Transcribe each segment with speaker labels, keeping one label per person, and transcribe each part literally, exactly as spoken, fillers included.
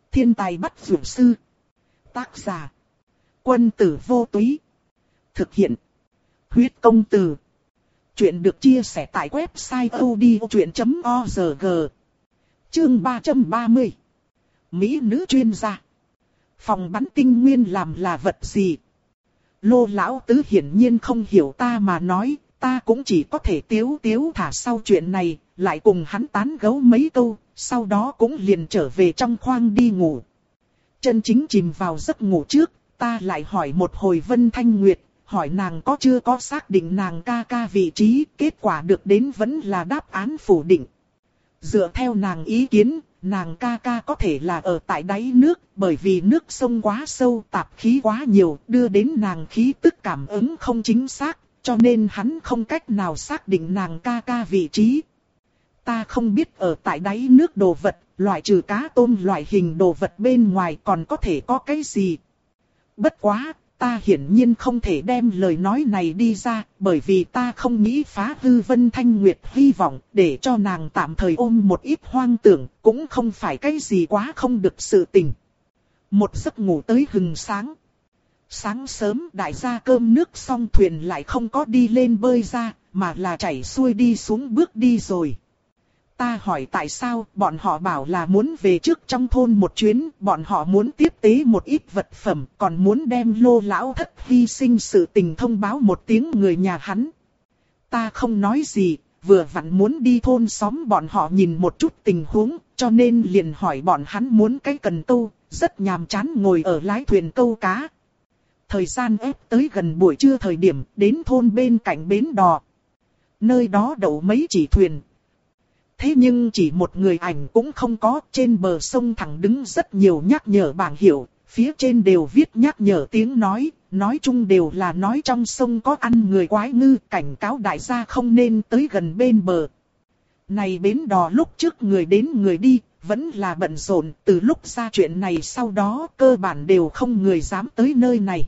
Speaker 1: Thiên tài bắt dược sư. Tác giả. Quân tử vô túy. Thực hiện. Huyết công từ. Chuyện được chia sẻ tại website odchuyện chấm org. Chương ba trăm ba mươi. Mỹ nữ chuyên gia. Phòng bắn tinh nguyên làm là vật gì? Lô lão tứ hiển nhiên không hiểu ta mà nói, ta cũng chỉ có thể tiếu tiếu thả sau chuyện này, lại cùng hắn tán gẫu mấy câu, sau đó cũng liền trở về trong khoang đi ngủ. Chân chính chìm vào giấc ngủ trước, ta lại hỏi một hồi Vân Thanh Nguyệt, hỏi nàng có chưa có xác định nàng ca ca vị trí, kết quả được đến vẫn là đáp án phủ định. Dựa theo nàng ý kiến, nàng ca ca có thể là ở tại đáy nước, bởi vì nước sông quá sâu, tạp khí quá nhiều, đưa đến nàng khí tức cảm ứng không chính xác, cho nên hắn không cách nào xác định nàng ca ca vị trí. Ta không biết ở tại đáy nước đồ vật, loại trừ cá tôm loại hình đồ vật bên ngoài còn có thể có cái gì. Bất quá, ta hiển nhiên không thể đem lời nói này đi ra, bởi vì ta không nghĩ phá hư Vân Thanh Nguyệt hy vọng, để cho nàng tạm thời ôm một ít hoang tưởng, cũng không phải cái gì quá không được sự tình. Một giấc ngủ tới hừng sáng. Sáng sớm đại gia cơm nước xong thuyền lại không có đi lên bơi ra, mà là chảy xuôi đi xuống bước đi rồi. Ta hỏi tại sao, bọn họ bảo là muốn về trước trong thôn một chuyến, bọn họ muốn tiếp tế một ít vật phẩm, còn muốn đem Lô lão thất hy sinh sự tình thông báo một tiếng người nhà hắn. Ta không nói gì, vừa vặn muốn đi thôn xóm bọn họ nhìn một chút tình huống, cho nên liền hỏi bọn hắn muốn cái cần câu, rất nhàm chán ngồi ở lái thuyền câu cá. Thời gian ép tới gần buổi trưa thời điểm, đến thôn bên cạnh bến đò. Nơi đó đậu mấy chỉ thuyền. Thế nhưng chỉ một người ảnh cũng không có, trên bờ sông thẳng đứng rất nhiều nhắc nhở bảng hiệu, phía trên đều viết nhắc nhở tiếng nói, nói chung đều là nói trong sông có ăn người quái ngư, cảnh cáo đại gia không nên tới gần bên bờ. Này bến đò lúc trước người đến người đi, vẫn là bận rộn, từ lúc ra chuyện này sau đó cơ bản đều không người dám tới nơi này.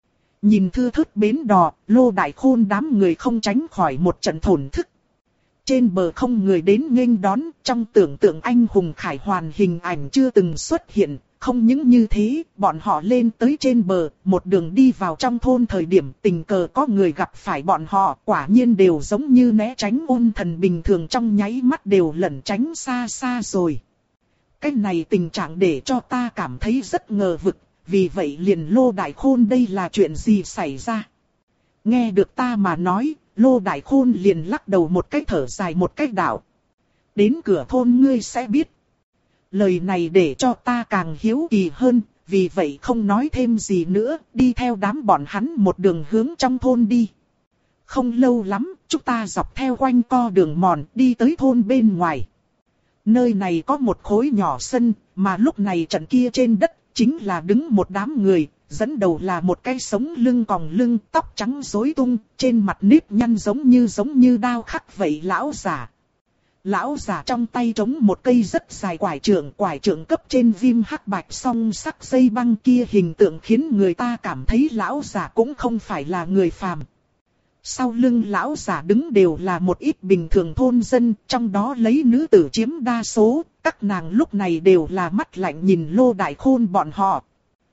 Speaker 1: Nhìn thưa thớt bến đò, Lô Đại Khôn đám người không tránh khỏi một trận thổn thức. Trên bờ không người đến nghênh đón, trong tưởng tượng anh hùng khải hoàn hình ảnh chưa từng xuất hiện, không những như thế, bọn họ lên tới trên bờ, một đường đi vào trong thôn thời điểm tình cờ có người gặp phải bọn họ, quả nhiên đều giống như né tránh ôn thần bình thường trong nháy mắt đều lẩn tránh xa xa rồi. Cái này tình trạng để cho ta cảm thấy rất ngờ vực, vì vậy liền Lô Đại Khôn đây là chuyện gì xảy ra? Nghe được ta mà nói, Lô Đại Khôn liền lắc đầu một cái thở dài một cái đạo. Đến cửa thôn ngươi sẽ biết. Lời này để cho ta càng hiếu kỳ hơn, vì vậy không nói thêm gì nữa, đi theo đám bọn hắn một đường hướng trong thôn đi. Không lâu lắm, chúng ta dọc theo quanh co đường mòn đi tới thôn bên ngoài. Nơi này có một khối nhỏ sân, mà lúc này trận kia trên đất chính là đứng một đám người. Dẫn đầu là một cái sống lưng còng lưng, tóc trắng rối tung, trên mặt nếp nhăn giống như giống như đao khắc vậy lão giả. Lão giả trong tay trống một cây rất dài quải trượng, quải trượng cấp trên viêm hắc bạch song sắc dây băng kia hình tượng khiến người ta cảm thấy lão giả cũng không phải là người phàm. Sau lưng lão giả đứng đều là một ít bình thường thôn dân, trong đó lấy nữ tử chiếm đa số, các nàng lúc này đều là mắt lạnh nhìn Lô Đại Khôn bọn họ.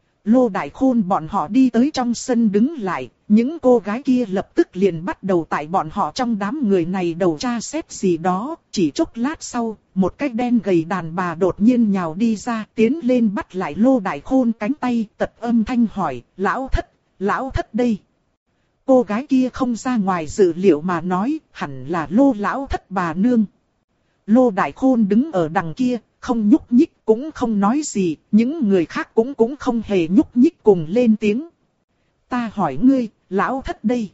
Speaker 1: Lô Đại Khôn bọn họ đi tới trong sân đứng lại, những cô gái kia lập tức liền bắt đầu tại bọn họ trong đám người này đầu tra xét gì đó, chỉ chốc lát sau, một cái đen gầy đàn bà đột nhiên nhào đi ra, tiến lên bắt lại Lô Đại Khôn cánh tay, tật âm thanh hỏi, lão thất, lão thất đây. Cô gái kia không ra ngoài dự liệu mà nói, hẳn là Lô lão thất bà nương. Lô Đại Khôn đứng ở đằng kia, không nhúc nhích cũng không nói gì, những người khác cũng cũng không hề nhúc nhích cùng lên tiếng. Ta hỏi ngươi, lão thất đây.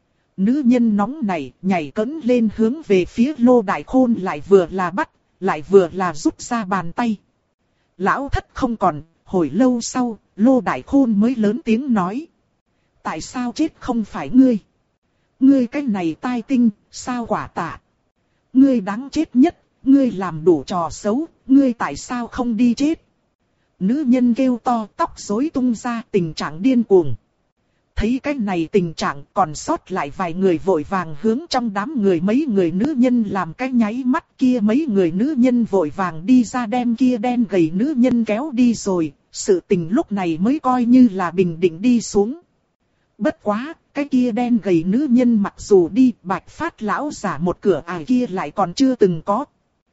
Speaker 1: Nữ nhân nóng này nhảy cẫng lên hướng về phía Lô Đại Khôn lại vừa là bắt, lại vừa là rút ra bàn tay. Lão thất không còn, hồi lâu sau, Lô Đại Khôn mới lớn tiếng nói. Tại sao chết không phải ngươi? Ngươi cái này tai tinh, sao quả tạ? Ngươi đáng chết nhất. Ngươi làm đủ trò xấu, ngươi tại sao không đi chết? Nữ nhân kêu to, tóc rối tung ra, tình trạng điên cuồng. Thấy cái này tình trạng, còn sót lại vài người vội vàng hướng trong đám người mấy người nữ nhân làm cái nháy mắt, kia mấy người nữ nhân vội vàng đi ra đem kia đen gầy nữ nhân kéo đi rồi, sự tình lúc này mới coi như là bình định đi xuống. Bất quá, cái kia đen gầy nữ nhân mặc dù đi, Bạch Phát lão giả một cửa ải kia lại còn chưa từng có.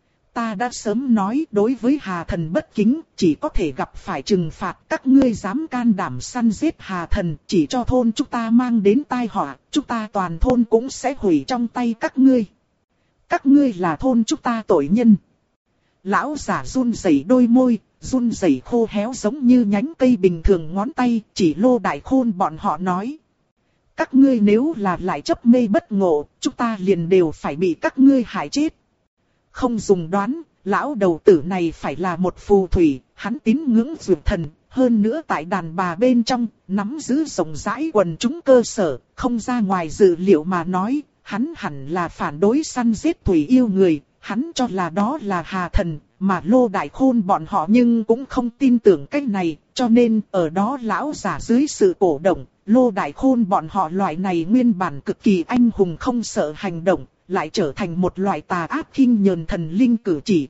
Speaker 1: Ta đã sớm nói, đối với Hà Thần bất kính, chỉ có thể gặp phải trừng phạt. Các ngươi dám can đảm săn giết Hà Thần, chỉ cho thôn chúng ta mang đến tai họa, chúng ta toàn thôn cũng sẽ hủy trong tay các ngươi. Các ngươi là thôn chúng ta tội nhân. Lão giả run rẩy đôi môi, run rẩy khô héo giống như nhánh cây bình thường ngón tay, chỉ Lô Đại Khôn bọn họ nói. Các ngươi nếu là lại chấp mê bất ngộ, chúng ta liền đều phải bị các ngươi hại chết. Không dùng đoán, lão đầu tử này phải là một phù thủy, hắn tín ngưỡng dược thần, hơn nữa tại đàn bà bên trong, nắm giữ rộng rãi quần chúng cơ sở, không ra ngoài dự liệu mà nói, hắn hẳn là phản đối săn giết thủy yêu người, hắn cho là đó là Hà Thần, mà Lô Đại Khôn bọn họ nhưng cũng không tin tưởng cái này, cho nên ở đó lão giả dưới sự cổ động, Lô Đại Khôn bọn họ loại này nguyên bản cực kỳ anh hùng không sợ hành động, lại trở thành một loại tà ác khinh nhờn thần linh cử chỉ.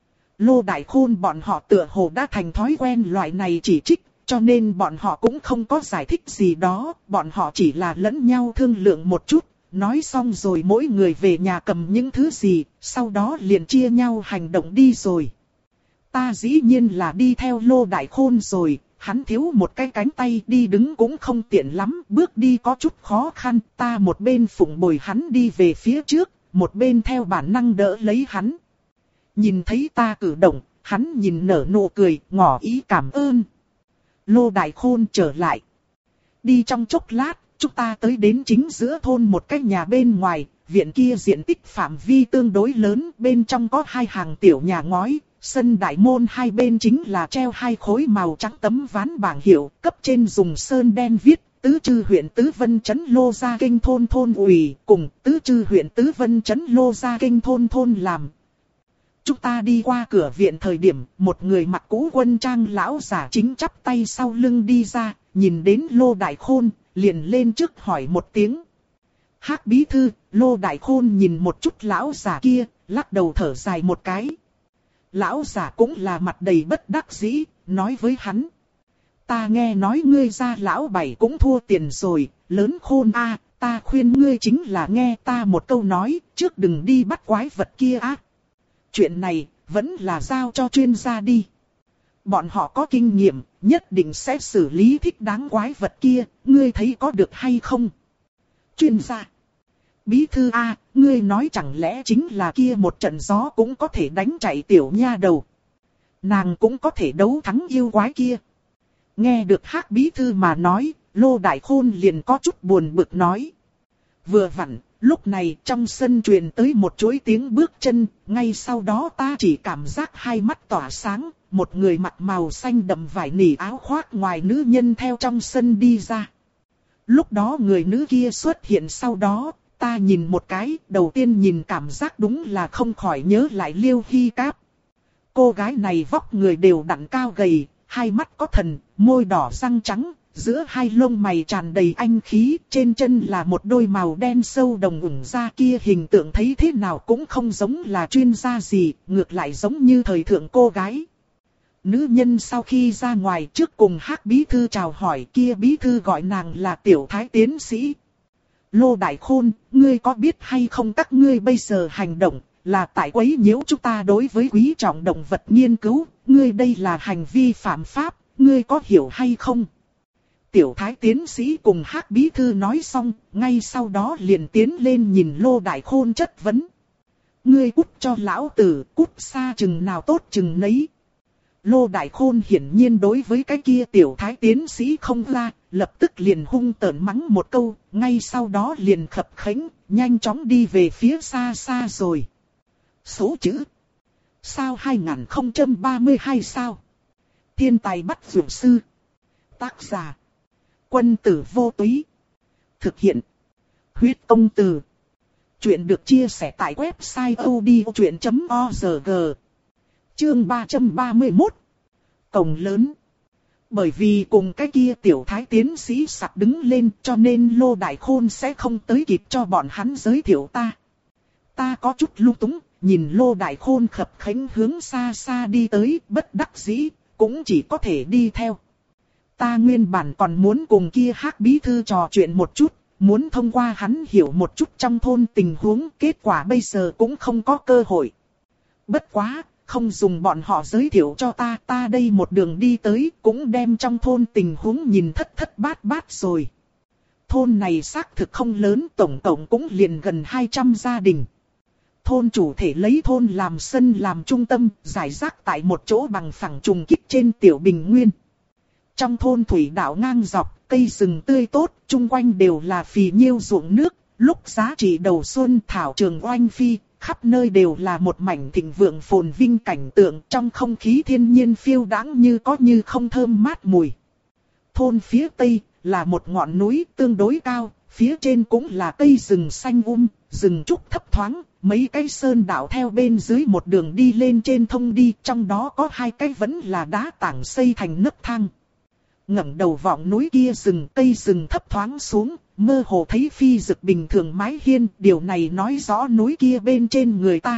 Speaker 1: Lô Đại Khôn bọn họ tựa hồ đã thành thói quen loại này chỉ trích, cho nên bọn họ cũng không có giải thích gì đó, bọn họ chỉ là lẫn nhau thương lượng một chút, nói xong rồi mỗi người về nhà cầm những thứ gì, sau đó liền chia nhau hành động đi rồi. Ta dĩ nhiên là đi theo Lô Đại Khôn rồi, hắn thiếu một cái cánh tay đi đứng cũng không tiện lắm, bước đi có chút khó khăn, ta một bên phụng bồi hắn đi về phía trước, một bên theo bản năng đỡ lấy hắn. Nhìn thấy ta cử động, hắn nhìn nở nụ cười, ngỏ ý cảm ơn. Lô Đại Khôn trở lại. Đi trong chốc lát, chúng ta tới đến chính giữa thôn một cái nhà bên ngoài, viện kia diện tích phạm vi tương đối lớn, bên trong có hai hàng tiểu nhà ngói, sân đại môn hai bên chính là treo hai khối màu trắng tấm ván bảng hiệu, cấp trên dùng sơn đen viết, Tứ Trư huyện Tứ Vân Trấn Lô Gia Kinh thôn thôn ủy, cùng Tứ Trư huyện Tứ Vân Trấn Lô Gia Kinh thôn thôn làm. Chúng ta đi qua cửa viện thời điểm, một người mặc cũ quân trang lão giả chính chắp tay sau lưng đi ra, nhìn đến Lô Đại Khôn, liền lên trước hỏi một tiếng. Hắc bí thư, Lô Đại Khôn nhìn một chút lão giả kia, lắc đầu thở dài một cái. Lão giả cũng là mặt đầy bất đắc dĩ, nói với hắn. Ta nghe nói ngươi gia lão bảy cũng thua tiền rồi, lớn Khôn a, ta khuyên ngươi chính là nghe ta một câu nói, trước đừng đi bắt quái vật kia á. Chuyện này, vẫn là giao cho chuyên gia đi. Bọn họ có kinh nghiệm, nhất định sẽ xử lý thích đáng quái vật kia, ngươi thấy có được hay không? Chuyên gia. Bí thư A, ngươi nói chẳng lẽ chính là kia một trận gió cũng có thể đánh chạy tiểu nha đầu. Nàng cũng có thể đấu thắng yêu quái kia. Nghe được Hắc bí thư mà nói, Lô Đại Khôn liền có chút buồn bực nói. Vừa vặn, lúc này trong sân truyền tới một chuỗi tiếng bước chân, ngay sau đó ta chỉ cảm giác hai mắt tỏa sáng, một người mặc màu xanh đậm vải nỉ áo khoác ngoài nữ nhân theo trong sân đi ra. Lúc đó người nữ kia xuất hiện sau đó, ta nhìn một cái, đầu tiên nhìn cảm giác đúng là không khỏi nhớ lại Liêu Hy Cáp. Cô gái này vóc người đều đặn cao gầy, hai mắt có thần, môi đỏ răng trắng, giữa hai lông mày tràn đầy anh khí, trên chân là một đôi màu đen sâu đồng ủng da kia hình tượng thấy thế nào cũng không giống là chuyên gia gì, ngược lại giống như thời thượng cô gái. Nữ nhân sau khi ra ngoài trước cùng Hắc bí thư chào hỏi, kia bí thư gọi nàng là tiểu thái tiến sĩ. Lô Đại Khôn, ngươi có biết hay không các ngươi bây giờ hành động là tại quấy nhiễu chúng ta đối với quý trọng động vật nghiên cứu, ngươi đây là hành vi phạm pháp, ngươi có hiểu hay không? Tiểu thái tiến sĩ cùng Hắc bí thư nói xong, ngay sau đó liền tiến lên nhìn Lô Đại Khôn chất vấn. Ngươi cút cho lão tử, cút xa chừng nào tốt chừng nấy. Lô Đại Khôn hiển nhiên đối với cái kia tiểu thái tiến sĩ không ra, lập tức liền hung tợn mắng một câu, ngay sau đó liền khập khẽnh, nhanh chóng đi về phía xa xa rồi. Số chữ. Sao hai không ba hai sao? Thiên tài bắt dược sư. Tác giả. Quân tử vô túy. Thực hiện. Huyết công từ. Chuyện được chia sẻ tại website odchuyện chấm org. Chương ba trăm ba mươi mốt. Cổng lớn. Bởi vì cùng cái kia tiểu thái tiến sĩ sặc đứng lên cho nên Lô Đại Khôn sẽ không tới kịp cho bọn hắn giới thiệu ta. Ta có chút lung túng, nhìn Lô Đại Khôn khập khẽnh hướng xa xa đi tới, bất đắc dĩ, cũng chỉ có thể đi theo. Ta nguyên bản còn muốn cùng kia Hắc bí thư trò chuyện một chút, muốn thông qua hắn hiểu một chút trong thôn tình huống, kết quả bây giờ cũng không có cơ hội. Bất quá, không dùng bọn họ giới thiệu cho ta, ta đây một đường đi tới cũng đem trong thôn tình huống nhìn thất thất bát bát rồi. Thôn này xác thực không lớn, tổng cộng cũng liền gần hai trăm gia đình. Thôn chủ thể lấy thôn làm sân làm trung tâm, giải rác tại một chỗ bằng phẳng trùng kích trên tiểu bình nguyên. Trong thôn thủy đạo ngang dọc, cây rừng tươi tốt, chung quanh đều là phì nhiêu ruộng nước, lúc giá trị đầu xuân thảo trường oanh phi, khắp nơi đều là một mảnh thịnh vượng phồn vinh cảnh tượng, trong không khí thiên nhiên phiêu đãng như có như không thơm mát mùi. Thôn phía tây là một ngọn núi tương đối cao, phía trên cũng là cây rừng xanh um, rừng trúc thấp thoáng, mấy cái sơn đạo theo bên dưới một đường đi lên trên thông đi, trong đó có hai cái vẫn là đá tảng xây thành nấc thang. Ngẩng đầu vọng núi kia rừng, cây rừng thấp thoáng xuống, mơ hồ thấy phi rực bình thường mái hiên, điều này nói rõ núi kia bên trên người ta.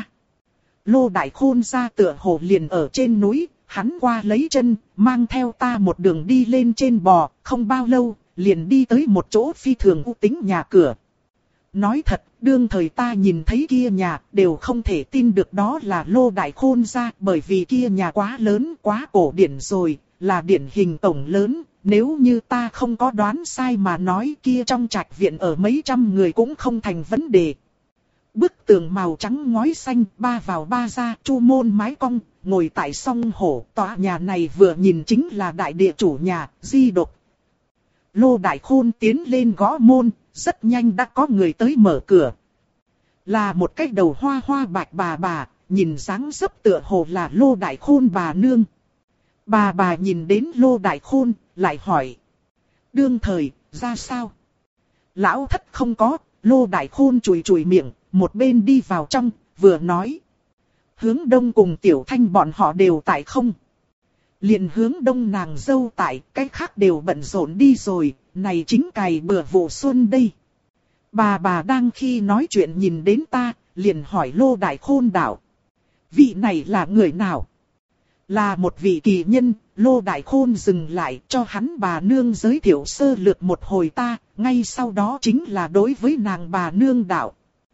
Speaker 1: Lô Đại Khôn ra tựa hồ liền ở trên núi, hắn qua lấy chân, mang theo ta một đường đi lên trên bò, không bao lâu, liền đi tới một chỗ phi thường u tính nhà cửa. Nói thật, đương thời ta nhìn thấy kia nhà, đều không thể tin được đó là Lô Đại Khôn ra, bởi vì kia nhà quá lớn, quá cổ điển rồi, là điển hình tổng lớn. Nếu như ta không có đoán sai mà nói, kia trong trạch viện ở mấy trăm người cũng không thành vấn đề. Bức tường màu trắng ngói xanh, ba vào ba ra, chu môn mái cong, ngồi tại song hổ. Tòa nhà này vừa nhìn chính là đại địa chủ nhà, Di Độc. Lô Đại Khôn tiến lên gõ môn, rất nhanh đã có người tới mở cửa. Là một cái đầu hoa hoa bạch bà bà, nhìn dáng dấp tựa hồ là Lô Đại Khôn bà nương. Bà bà nhìn đến Lô Đại Khôn, lại hỏi. Đương thời, ra sao? Lão thất không có, Lô Đại Khôn chùi chùi miệng, một bên đi vào trong, vừa nói. Hướng đông cùng Tiểu Thanh bọn họ đều tại không? Liền hướng đông nàng dâu tại, cái khác đều bận rộn đi rồi, này chính cày bừa vụ xuân đây. Bà bà đang khi nói chuyện nhìn đến ta, liền hỏi Lô Đại Khôn đạo. Vị này là người nào? Là một vị kỳ nhân. Lô Đại Khôn dừng lại cho hắn bà nương giới thiệu sơ lược một hồi ta, ngay sau đó chính là đối với nàng bà nương đạo.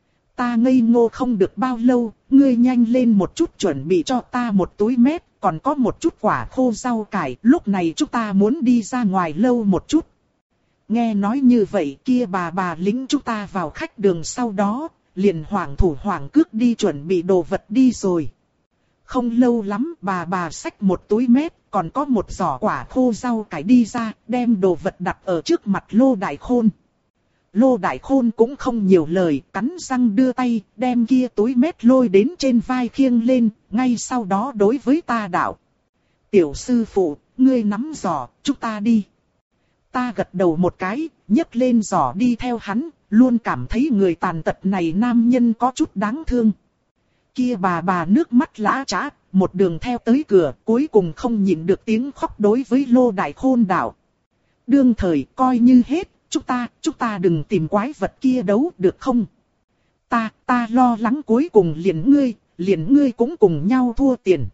Speaker 1: Ta ngây ngô không được bao lâu, ngươi nhanh lên một chút chuẩn bị cho ta một túi mét, còn có một chút quả khô rau cải, lúc này chúng ta muốn đi ra ngoài lâu một chút. Nghe nói như vậy kia bà bà lính chúng ta vào khách đường sau đó, liền hoảng thủ hoảng cước đi chuẩn bị đồ vật đi rồi. Không lâu lắm bà bà xách một túi mét, còn có một giỏ quả khô rau cải đi ra, đem đồ vật đặt ở trước mặt Lô Đại Khôn. Lô Đại Khôn cũng không nhiều lời, cắn răng đưa tay, đem kia túi mét lôi đến trên vai khiêng lên, ngay sau đó đối với ta đạo. Tiểu sư phụ, ngươi nắm giỏ, chúng ta đi. Ta gật đầu một cái, nhấc lên giỏ đi theo hắn, luôn cảm thấy người tàn tật này nam nhân có chút đáng thương. Kia bà bà nước mắt lã chã, một đường theo tới cửa, cuối cùng không nhịn được tiếng khóc đối với Lô Đại Khôn đạo. Đương thời coi như hết, chúng ta, chúng ta đừng tìm quái vật kia đấu được không? Ta, ta lo lắng cuối cùng liền ngươi, liền ngươi cũng cùng nhau thua tiền.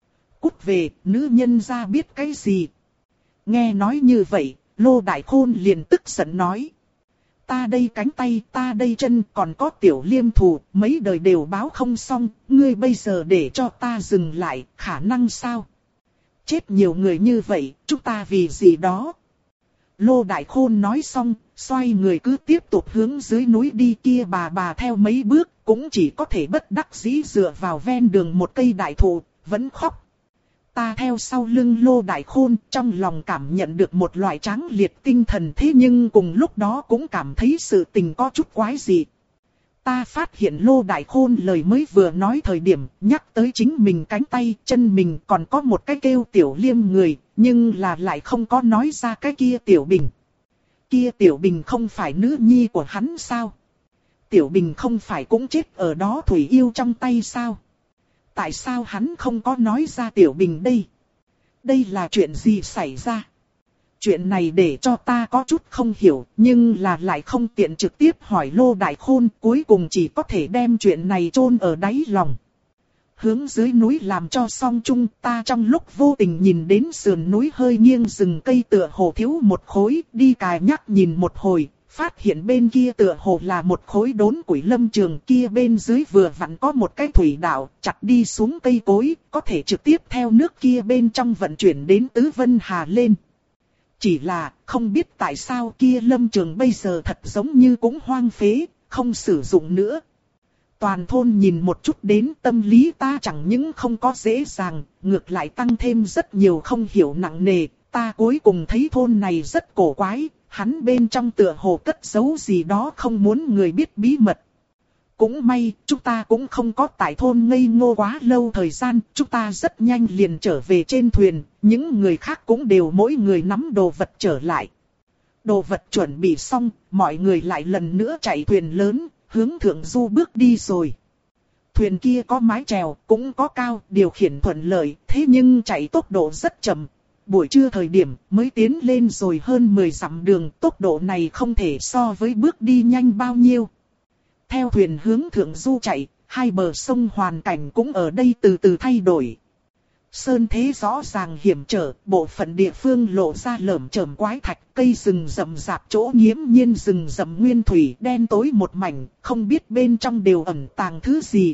Speaker 1: Cút về, nữ nhân ra biết cái gì? Nghe nói như vậy, Lô Đại Khôn liền tức giận nói. Ta đây cánh tay, ta đây chân, còn có tiểu liêm thù, mấy đời đều báo không xong, ngươi bây giờ để cho ta dừng lại, khả năng sao? Chết nhiều người như vậy, chúng ta vì gì đó? Lô Đại Khôn nói xong, xoay người cứ tiếp tục hướng dưới núi đi, kia bà bà theo mấy bước, cũng chỉ có thể bất đắc dĩ dựa vào ven đường một cây đại thụ, vẫn khóc. Ta theo sau lưng Lô Đại Khôn, trong lòng cảm nhận được một loại tráng liệt tinh thần, thế nhưng cùng lúc đó cũng cảm thấy sự tình có chút quái dị. Ta phát hiện Lô Đại Khôn lời mới vừa nói thời điểm, nhắc tới chính mình cánh tay, chân mình, còn có một cái kêu Tiểu Liêm người, nhưng là lại không có nói ra cái kia Tiểu Bình. Kia Tiểu Bình không phải nữ nhi của hắn sao? Tiểu Bình không phải cũng chết ở đó Thủy Yêu trong tay sao? Tại sao hắn không có nói ra Tiểu Bình đây? Đây là chuyện gì xảy ra? Chuyện này để cho ta có chút không hiểu, nhưng là lại không tiện trực tiếp hỏi Lô Đại Khôn, cuối cùng chỉ có thể đem chuyện này chôn ở đáy lòng. Hướng dưới núi làm cho xong chung, ta trong lúc vô tình nhìn đến sườn núi hơi nghiêng rừng cây tựa hồ thiếu một khối, đi cài nhắc nhìn một hồi, phát hiện bên kia tựa hồ là một khối đốn củi lâm trường, kia bên dưới vừa vặn có một cái thủy đạo, chặt đi xuống cây cối, có thể trực tiếp theo nước kia bên trong vận chuyển đến Tứ Vân Hà lên. Chỉ là, không biết tại sao kia lâm trường bây giờ thật giống như cũng hoang phế, không sử dụng nữa. Toàn thôn nhìn một chút đến tâm lý ta chẳng những không có dễ dàng, ngược lại tăng thêm rất nhiều không hiểu nặng nề. Ta cuối cùng thấy thôn này rất cổ quái, hắn bên trong tựa hồ cất giấu gì đó không muốn người biết bí mật. Cũng may, chúng ta cũng không có tại thôn ngây ngô quá lâu thời gian, chúng ta rất nhanh liền trở về trên thuyền, những người khác cũng đều mỗi người nắm đồ vật trở lại. Đồ vật chuẩn bị xong, mọi người lại lần nữa chạy thuyền lớn, hướng thượng du bước đi rồi. Thuyền kia có mái chèo, cũng có cao, điều khiển thuận lợi, thế nhưng chạy tốc độ rất chậm. Buổi trưa thời điểm mới tiến lên rồi hơn mười dặm đường, tốc độ này không thể so với bước đi nhanh bao nhiêu. Theo thuyền hướng thượng du chạy, hai bờ sông hoàn cảnh cũng ở đây từ từ thay đổi. Sơn thế rõ ràng hiểm trở, bộ phận địa phương lộ ra lởm chởm quái thạch, cây rừng rậm rạp chỗ nghiễm nhiên rừng rậm nguyên thủy đen tối một mảnh, không biết bên trong đều ẩn tàng thứ gì.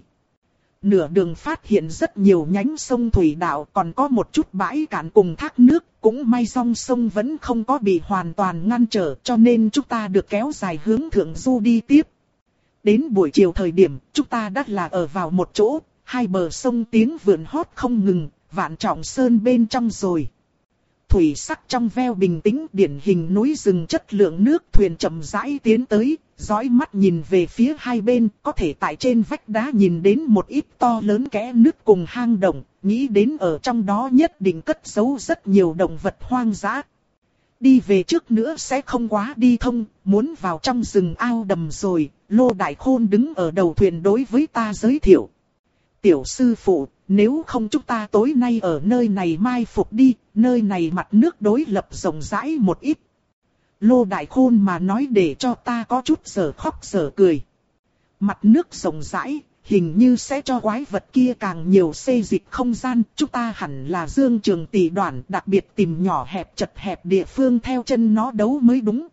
Speaker 1: Nửa đường phát hiện rất nhiều nhánh sông thủy đạo, còn có một chút bãi cạn cùng thác nước, cũng may dòng sông vẫn không có bị hoàn toàn ngăn trở, cho nên chúng ta được kéo dài hướng thượng du đi tiếp. Đến buổi chiều thời điểm, chúng ta đã là ở vào một chỗ, hai bờ sông tiếng vượn hót không ngừng, Vạn Trọng Sơn bên trong rồi. Thủy sắc trong veo bình tĩnh, điển hình núi rừng, chất lượng nước, thuyền chậm rãi tiến tới, dõi mắt nhìn về phía hai bên, có thể tại trên vách đá nhìn đến một ít to lớn kẽ nước cùng hang động, nghĩ đến ở trong đó nhất định cất giấu rất nhiều động vật hoang dã. Đi về trước nữa sẽ không quá đi thông, muốn vào trong rừng ao đầm rồi. Lô Đại Khôn đứng ở đầu thuyền đối với ta giới thiệu. Tiểu sư phụ, nếu không chúng ta tối nay ở nơi này mai phục đi, nơi này mặt nước đối lập rộng rãi một ít. Lô Đại Khôn mà nói để cho ta có chút giờ khóc giờ cười. Mặt nước rộng rãi, hình như sẽ cho quái vật kia càng nhiều xê dịch không gian. Chúng ta hẳn là dương trường tỷ đoạn, đặc biệt tìm nhỏ hẹp chật hẹp địa phương theo chân nó đấu mới đúng.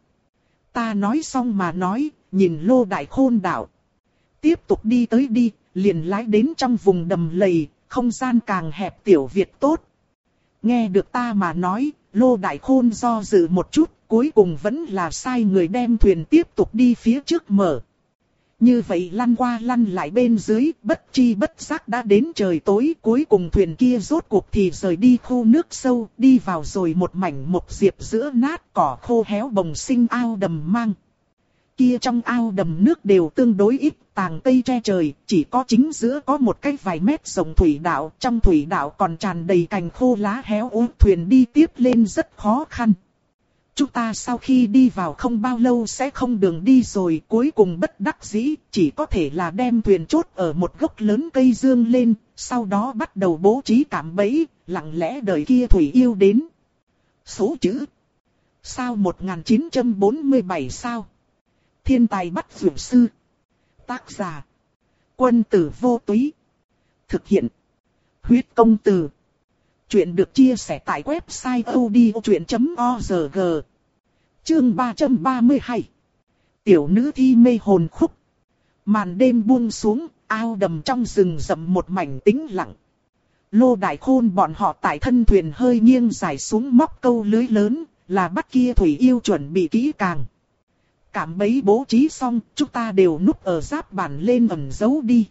Speaker 1: Ta nói xong mà nói, nhìn Lô Đại Khôn đạo. Tiếp tục đi tới đi, liền lái đến trong vùng đầm lầy, không gian càng hẹp tiểu Việt tốt. Nghe được ta mà nói, Lô Đại Khôn do dự một chút, cuối cùng vẫn là sai người đem thuyền tiếp tục đi phía trước mở. Như vậy lăn qua lăn lại bên dưới, bất chi bất giác đã đến trời tối, cuối cùng thuyền kia rốt cuộc thì rời đi khu nước sâu, đi vào rồi một mảnh mộc diệp giữa nát cỏ khô héo bồng sinh ao đầm mang. Kia trong ao đầm nước đều tương đối ít, tàng cây che trời, chỉ có chính giữa có một cái vài mét rộng thủy đạo, trong thủy đạo còn tràn đầy cành khô lá héo ố, thuyền đi tiếp lên rất khó khăn. Chúng ta sau khi đi vào không bao lâu sẽ không đường đi rồi, cuối cùng bất đắc dĩ, chỉ có thể là đem thuyền chốt ở một gốc lớn cây dương lên, sau đó bắt đầu bố trí cạm bẫy, lặng lẽ đợi kia thủy yêu đến. Số chữ. Sao một nghìn chín trăm bốn mươi bảy sao? Thiên tài bắt dược sư. Tác giả. Quân tử vô túy. Thực hiện. Huyết công từ. Chuyện được chia sẻ tại website odchuyện chấm org. Chương ba trăm ba mươi hai. Tiểu nữ thi mê hồn khúc. Màn đêm buông xuống, ao đầm trong rừng rậm một mảnh tĩnh lặng. Lô Đại Khôn bọn họ tại thân thuyền hơi nghiêng dài xuống móc câu lưới lớn, là bắt kia thủy yêu chuẩn bị kỹ càng. Cảm bấy bố trí xong, chúng ta đều núp ở giáp bản lên ẩn giấu đi.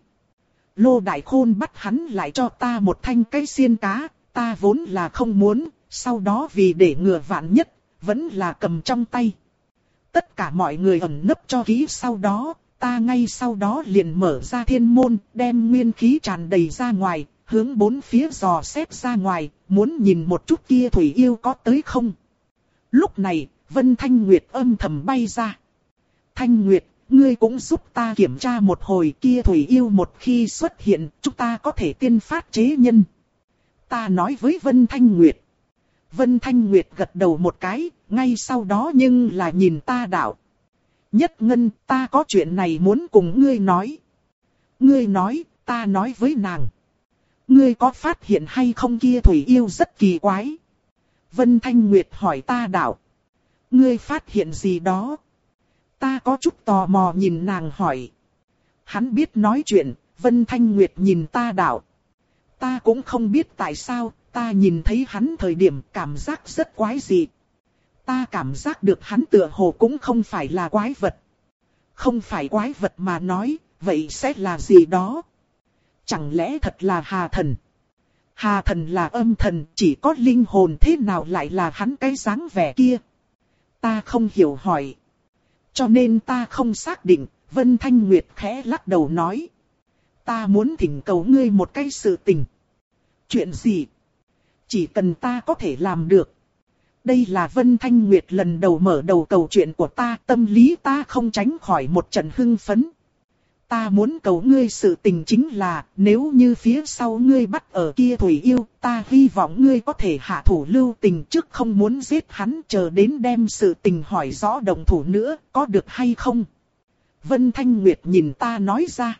Speaker 1: Lô Đại Khôn bắt hắn lại cho ta một thanh cây xiên cá, ta vốn là không muốn, sau đó vì để ngừa vạn nhất, vẫn là cầm trong tay. Tất cả mọi người ẩn nấp cho kỹ, sau đó, ta ngay sau đó liền mở ra thiên môn, đem nguyên khí tràn đầy ra ngoài, hướng bốn phía dò xét ra ngoài, muốn nhìn một chút kia thủy yêu có tới không. Lúc này, Vân Thanh Nguyệt âm thầm bay ra. Thanh Nguyệt, ngươi cũng giúp ta kiểm tra một hồi, kia thủy yêu một khi xuất hiện, chúng ta có thể tiên phát chế nhân. Ta nói với Vân Thanh Nguyệt. Vân Thanh Nguyệt gật đầu một cái, ngay sau đó nhưng là nhìn ta đạo. Nhất Ngân, ta có chuyện này muốn cùng ngươi nói. Ngươi nói, ta nói với nàng. Ngươi có phát hiện hay không kia Thủy Yêu rất kỳ quái. Vân Thanh Nguyệt hỏi ta đạo. Ngươi phát hiện gì đó? Ta có chút tò mò nhìn nàng hỏi. Hắn biết nói chuyện, Vân Thanh Nguyệt nhìn ta đạo. Ta cũng không biết tại sao, ta nhìn thấy hắn thời điểm cảm giác rất quái dị. Ta cảm giác được hắn tựa hồ cũng không phải là quái vật. Không phải quái vật mà nói, vậy sẽ là gì đó? Chẳng lẽ thật là Hà Thần? Hà Thần là âm thần, chỉ có linh hồn, thế nào lại là hắn cái dáng vẻ kia? Ta không hiểu hỏi. Cho nên ta không xác định, Vân Thanh Nguyệt khẽ lắc đầu nói. Ta muốn thỉnh cầu ngươi một cái sự tình. Chuyện gì? Chỉ cần ta có thể làm được. Đây là Vân Thanh Nguyệt lần đầu mở đầu cầu chuyện của ta, tâm lý ta không tránh khỏi một trận hưng phấn. Ta muốn cầu ngươi sự tình chính là, nếu như phía sau ngươi bắt ở kia Thủy Yêu, ta hy vọng ngươi có thể hạ thủ lưu tình trước, không muốn giết hắn, chờ đến đem sự tình hỏi rõ đồng thủ nữa, có được hay không? Vân Thanh Nguyệt nhìn ta nói ra.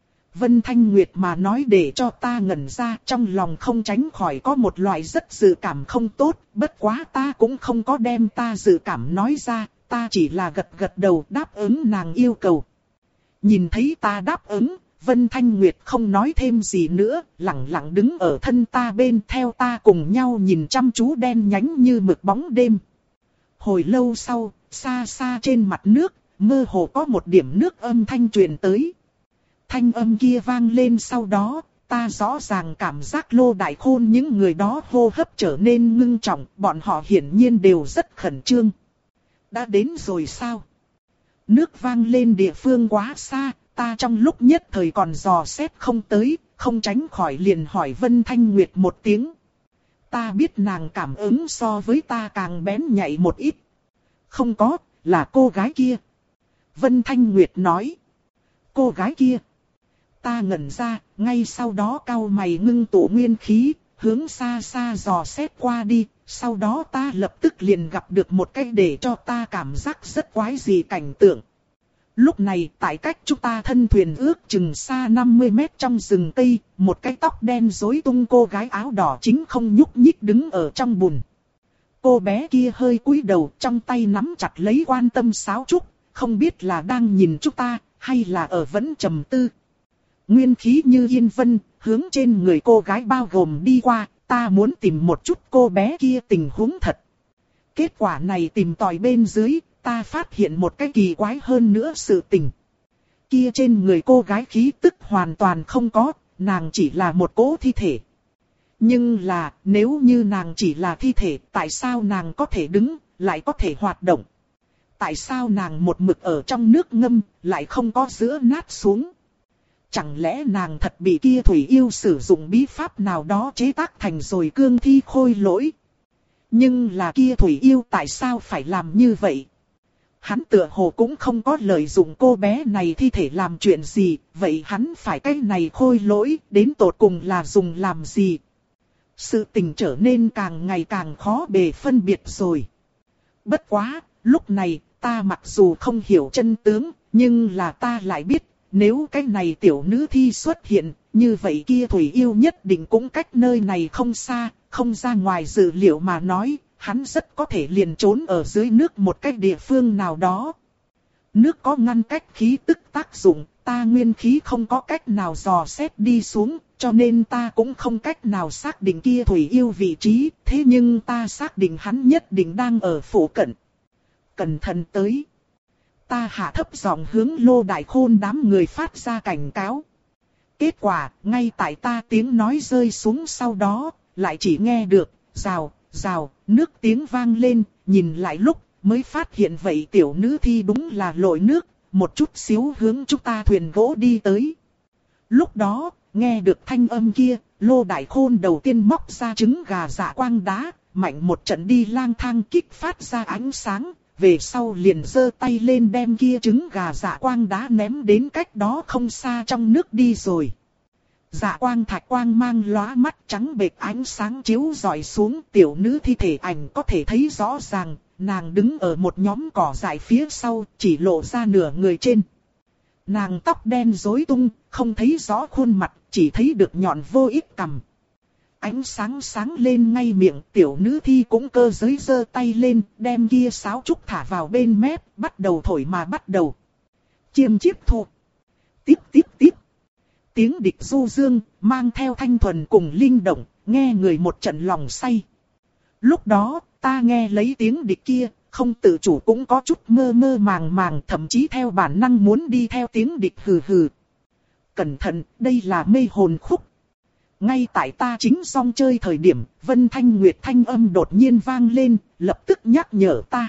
Speaker 1: Vân Thanh Nguyệt mà nói để cho ta ngẩn ra, trong lòng không tránh khỏi có một loại rất dự cảm không tốt, bất quá ta cũng không có đem ta dự cảm nói ra, ta chỉ là gật gật đầu đáp ứng nàng yêu cầu. Nhìn thấy ta đáp ứng, Vân Thanh Nguyệt không nói thêm gì nữa, lặng lặng đứng ở thân ta bên theo ta cùng nhau nhìn chăm chú đen nhánh như mực bóng đêm. Hồi lâu sau, xa xa trên mặt nước, mơ hồ có một điểm nước âm thanh truyền tới. Thanh âm kia vang lên sau đó, ta rõ ràng cảm giác Lô Đại Khôn những người đó hô hấp trở nên ngưng trọng, bọn họ hiển nhiên đều rất khẩn trương. Đã đến rồi sao? Nước vang lên địa phương quá xa, ta trong lúc nhất thời còn dò xét không tới, không tránh khỏi liền hỏi Vân Thanh Nguyệt một tiếng. Ta biết nàng cảm ứng so với ta càng bén nhạy một ít. Không có, là cô gái kia. Vân Thanh Nguyệt nói. Cô gái kia. Ta ngẩn ra, ngay sau đó cau mày ngưng tụ nguyên khí, hướng xa xa dò xét qua đi, sau đó ta lập tức liền gặp được một cái để cho ta cảm giác rất quái dị cảnh tượng. Lúc này, tại cách chúng ta thân thuyền ước chừng xa năm mươi mét trong rừng cây, một cái tóc đen rối tung cô gái áo đỏ chính không nhúc nhích đứng ở trong bùn. Cô bé kia hơi cúi đầu, trong tay nắm chặt lấy quan tâm sáo trúc, không biết là đang nhìn chúng ta, hay là ở vẫn trầm tư. Nguyên khí như yên vân, hướng trên người cô gái bao gồm đi qua, ta muốn tìm một chút cô bé kia tình huống thật. Kết quả này tìm tòi bên dưới, ta phát hiện một cái kỳ quái hơn nữa sự tình. Kia trên người cô gái khí tức hoàn toàn không có, nàng chỉ là một cỗ thi thể. Nhưng là, nếu như nàng chỉ là thi thể, tại sao nàng có thể đứng, lại có thể hoạt động? Tại sao nàng một mực ở trong nước ngâm, lại không có giữa nát xuống? Chẳng lẽ nàng thật bị kia Thủy Yêu sử dụng bí pháp nào đó chế tác thành rồi cương thi khôi lỗi? Nhưng là kia Thủy Yêu tại sao phải làm như vậy? Hắn tựa hồ cũng không có lợi dụng cô bé này thi thể làm chuyện gì, vậy hắn phải cái này khôi lỗi, đến tột cùng là dùng làm gì? Sự tình trở nên càng ngày càng khó bề phân biệt rồi. Bất quá, lúc này, ta mặc dù không hiểu chân tướng, nhưng là ta lại biết, nếu cái này tiểu nữ thi xuất hiện, như vậy kia Thủy Yêu nhất định cũng cách nơi này không xa, không ra ngoài dự liệu mà nói, hắn rất có thể liền trốn ở dưới nước một cái địa phương nào đó. Nước có ngăn cách khí tức tác dụng, ta nguyên khí không có cách nào dò xét đi xuống, cho nên ta cũng không cách nào xác định kia Thủy Yêu vị trí, thế nhưng ta xác định hắn nhất định đang ở phụ cận. Cẩn thận tới. Ta hạ thấp giọng hướng Lô Đại Khôn đám người phát ra cảnh cáo. Kết quả, ngay tại ta tiếng nói rơi xuống sau đó, lại chỉ nghe được, rào, rào, nước tiếng vang lên, nhìn lại lúc, mới phát hiện vậy tiểu nữ thi đúng là lội nước, một chút xíu hướng chúng ta thuyền gỗ đi tới. Lúc đó, nghe được thanh âm kia, Lô Đại Khôn đầu tiên móc ra trứng gà dạ quang đá, mạnh một trận đi lang thang kích phát ra ánh sáng. Về sau liền giơ tay lên đem kia trứng gà dạ quang đá ném đến cách đó không xa trong nước đi rồi. Dạ quang thạch quang mang lóa mắt trắng bệch ánh sáng chiếu rọi xuống, tiểu nữ thi thể ảnh có thể thấy rõ ràng, nàng đứng ở một nhóm cỏ dại phía sau, chỉ lộ ra nửa người trên. Nàng tóc đen rối tung, không thấy rõ khuôn mặt, chỉ thấy được nhọn vô ích cằm. Ánh sáng sáng lên ngay miệng, tiểu nữ thi cũng cơ giới giơ tay lên, đem kia sáo trúc thả vào bên mép, bắt đầu thổi mà bắt đầu. Chiêm chiếp thu. Tiếp tiếp tiếp. Tiếng địch du dương, mang theo thanh thuần cùng linh động, nghe người một trận lòng say. Lúc đó, ta nghe lấy tiếng địch kia, không tự chủ cũng có chút mơ mơ màng màng, thậm chí theo bản năng muốn đi theo tiếng địch hừ hừ. Cẩn thận, đây là mê hồn khúc. Ngay tại ta chính song chơi thời điểm, Vân Thanh Nguyệt thanh âm đột nhiên vang lên, lập tức nhắc nhở ta.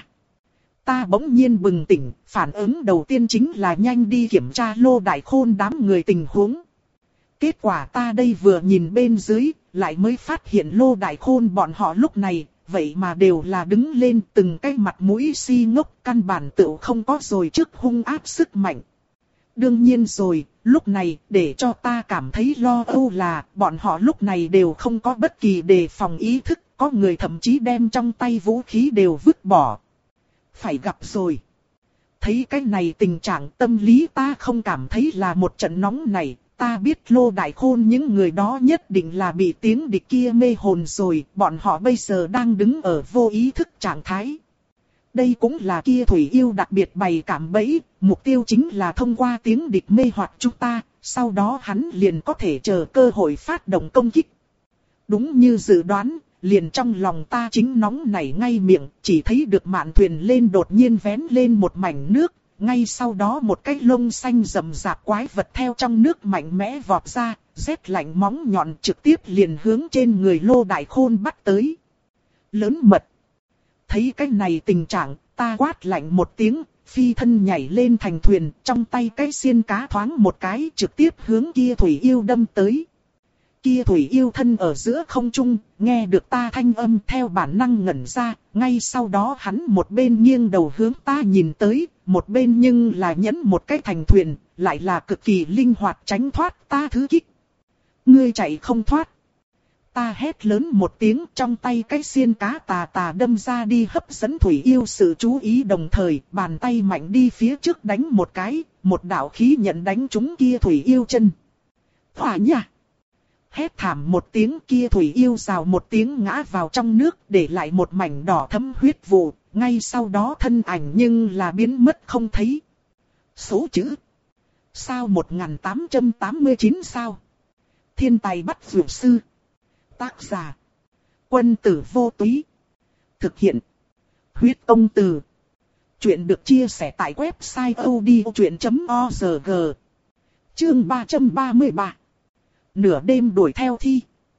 Speaker 1: Ta bỗng nhiên bừng tỉnh, phản ứng đầu tiên chính là nhanh đi kiểm tra Lô Đại Khôn đám người tình huống. Kết quả ta đây vừa nhìn bên dưới, lại mới phát hiện Lô Đại Khôn bọn họ lúc này, vậy mà đều là đứng lên từng cái mặt mũi si ngốc, căn bản tựu không có rồi trước hung áp sức mạnh. Đương nhiên rồi, lúc này để cho ta cảm thấy lo âu là bọn họ lúc này đều không có bất kỳ đề phòng ý thức, có người thậm chí đem trong tay vũ khí đều vứt bỏ. Phải gặp rồi. Thấy cái này tình trạng tâm lý ta không cảm thấy là một trận nóng này, ta biết Lô Đại Khôn những người đó nhất định là bị tiếng địch kia mê hồn rồi, bọn họ bây giờ đang đứng ở vô ý thức trạng thái. Đây cũng là kia Thủy Yêu đặc biệt bày cảm bẫy, mục tiêu chính là thông qua tiếng địch mê hoặc chúng ta, sau đó hắn liền có thể chờ cơ hội phát động công kích. Đúng như dự đoán, liền trong lòng ta chính nóng nảy ngay miệng, chỉ thấy được mạn thuyền lên đột nhiên vén lên một mảnh nước, ngay sau đó một cái lông xanh rậm rạp quái vật theo trong nước mạnh mẽ vọt ra, rét lạnh móng nhọn trực tiếp liền hướng trên người Lô Đại Khôn bắt tới. Lớn mật. Thấy cái này tình trạng, ta quát lạnh một tiếng, phi thân nhảy lên thành thuyền, trong tay cái xiên cá thoáng một cái trực tiếp hướng kia Thủy Yêu đâm tới. Kia Thủy Yêu thân ở giữa không trung, nghe được ta thanh âm theo bản năng ngẩn ra, ngay sau đó hắn một bên nghiêng đầu hướng ta nhìn tới, một bên nhưng là nhấn một cái thành thuyền, lại là cực kỳ linh hoạt tránh thoát ta thứ kích. Ngươi chạy không thoát. Ta hét lớn một tiếng, trong tay cái xiên cá tà tà đâm ra đi hấp dẫn Thủy Yêu sự chú ý, đồng thời bàn tay mạnh đi phía trước đánh một cái, một đạo khí nhận đánh trúng kia Thủy Yêu chân. Hỏa nha! Hét thảm một tiếng, kia Thủy Yêu rào một tiếng ngã vào trong nước, để lại một mảnh đỏ thấm huyết vụ, ngay sau đó thân ảnh nhưng là biến mất không thấy. Số chữ. Sao một nghìn tám trăm tám mươi chín sao? Thiên tài bắt dược sư. Tác giả. Quân tử vô túy. Thực hiện. Huyết công từ. Chuyện được chia sẻ tại website odchuyện chấm org. Chương ba trăm ba mươi ba. Nửa đêm đuổi theo thi.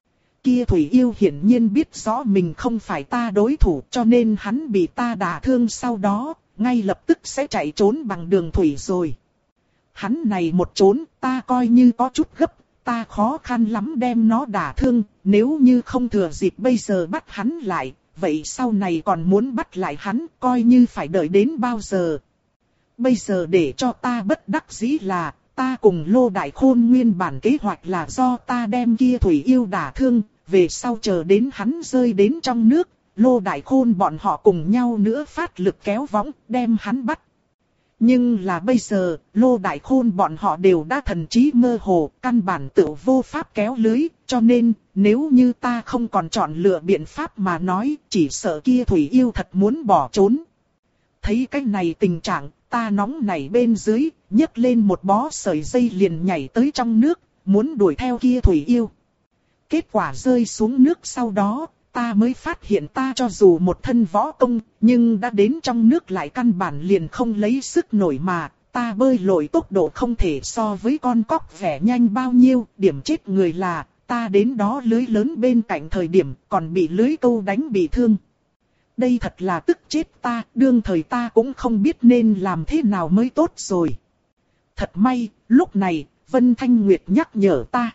Speaker 1: Kia Thủy Yêu hiển nhiên biết rõ mình không phải ta đối thủ, cho nên hắn bị ta đả thương sau đó, ngay lập tức sẽ chạy trốn bằng đường thủy rồi. Hắn này một trốn, ta coi như có chút gấp, ta khó khăn lắm đem nó đả thương, nếu như không thừa dịp bây giờ bắt hắn lại, vậy sau này còn muốn bắt lại hắn, coi như phải đợi đến bao giờ. Bây giờ để cho ta bất đắc dĩ là, ta cùng Lô Đại Khôn nguyên bản kế hoạch là do ta đem kia Thủy Yêu đả thương, về sau chờ đến hắn rơi đến trong nước, Lô Đại Khôn bọn họ cùng nhau nữa phát lực kéo võng, đem hắn bắt. Nhưng là bây giờ, Lô Đại Khôn bọn họ đều đã thần trí mơ hồ, căn bản tự vô pháp kéo lưới, cho nên, nếu như ta không còn chọn lựa biện pháp mà nói, chỉ sợ kia Thủy Yêu thật muốn bỏ trốn. Thấy cái này tình trạng, ta nóng nảy bên dưới, nhấc lên một bó sợi dây liền nhảy tới trong nước, muốn đuổi theo kia Thủy Yêu. Kết quả rơi xuống nước sau đó, ta mới phát hiện ta cho dù một thân võ công, nhưng đã đến trong nước lại căn bản liền không lấy sức nổi mà, ta bơi lội tốc độ không thể so với con cóc vẻ nhanh bao nhiêu, điểm chết người là, ta đến đó lưới lớn bên cạnh thời điểm còn bị lưới câu đánh bị thương. Đây thật là tức chết ta, đương thời ta cũng không biết nên làm thế nào mới tốt rồi. Thật may, lúc này, Vân Thanh Nguyệt nhắc nhở ta.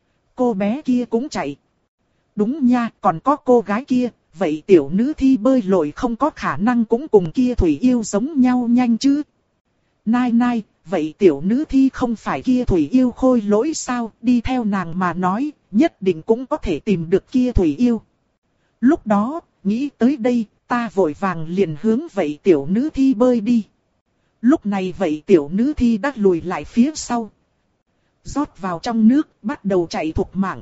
Speaker 1: Cô bé kia cũng chạy. Đúng nha, còn có cô gái kia, vậy tiểu nữ thi bơi lội không có khả năng cũng cùng kia Thủy Yêu giống nhau nhanh chứ. Nai nai, vậy tiểu nữ thi không phải kia thủy yêu khôi lỗi sao, đi theo nàng mà nói, nhất định cũng có thể tìm được kia thủy yêu. Lúc đó, nghĩ tới đây, ta vội vàng liền hướng vậy tiểu nữ thi bơi đi. Lúc này vậy tiểu nữ thi đã lùi lại phía sau. Rót vào trong nước, bắt đầu chạy thục mạng.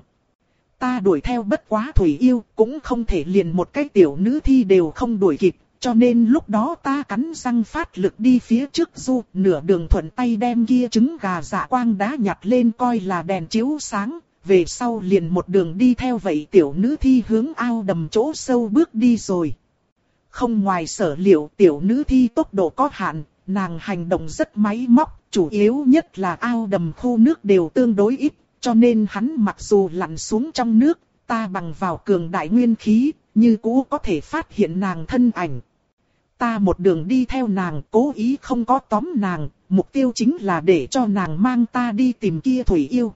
Speaker 1: Ta đuổi theo bất quá thủy yêu, cũng không thể liền một cái tiểu nữ thi đều không đuổi kịp. Cho nên lúc đó ta cắn răng phát lực đi phía trước du, nửa đường thuận tay đem kia trứng gà dạ quang đá nhặt lên coi là đèn chiếu sáng. Về sau liền một đường đi theo vậy tiểu nữ thi hướng ao đầm chỗ sâu bước đi rồi. Không ngoài sở liệu tiểu nữ thi tốc độ có hạn, nàng hành động rất máy móc, chủ yếu nhất là ao đầm khu nước đều tương đối ít, cho nên hắn mặc dù lặn xuống trong nước, ta bằng vào cường đại nguyên khí, như cũ có thể phát hiện nàng thân ảnh. Ta một đường đi theo nàng, cố ý không có tóm nàng, mục tiêu chính là để cho nàng mang ta đi tìm kia thủy yêu.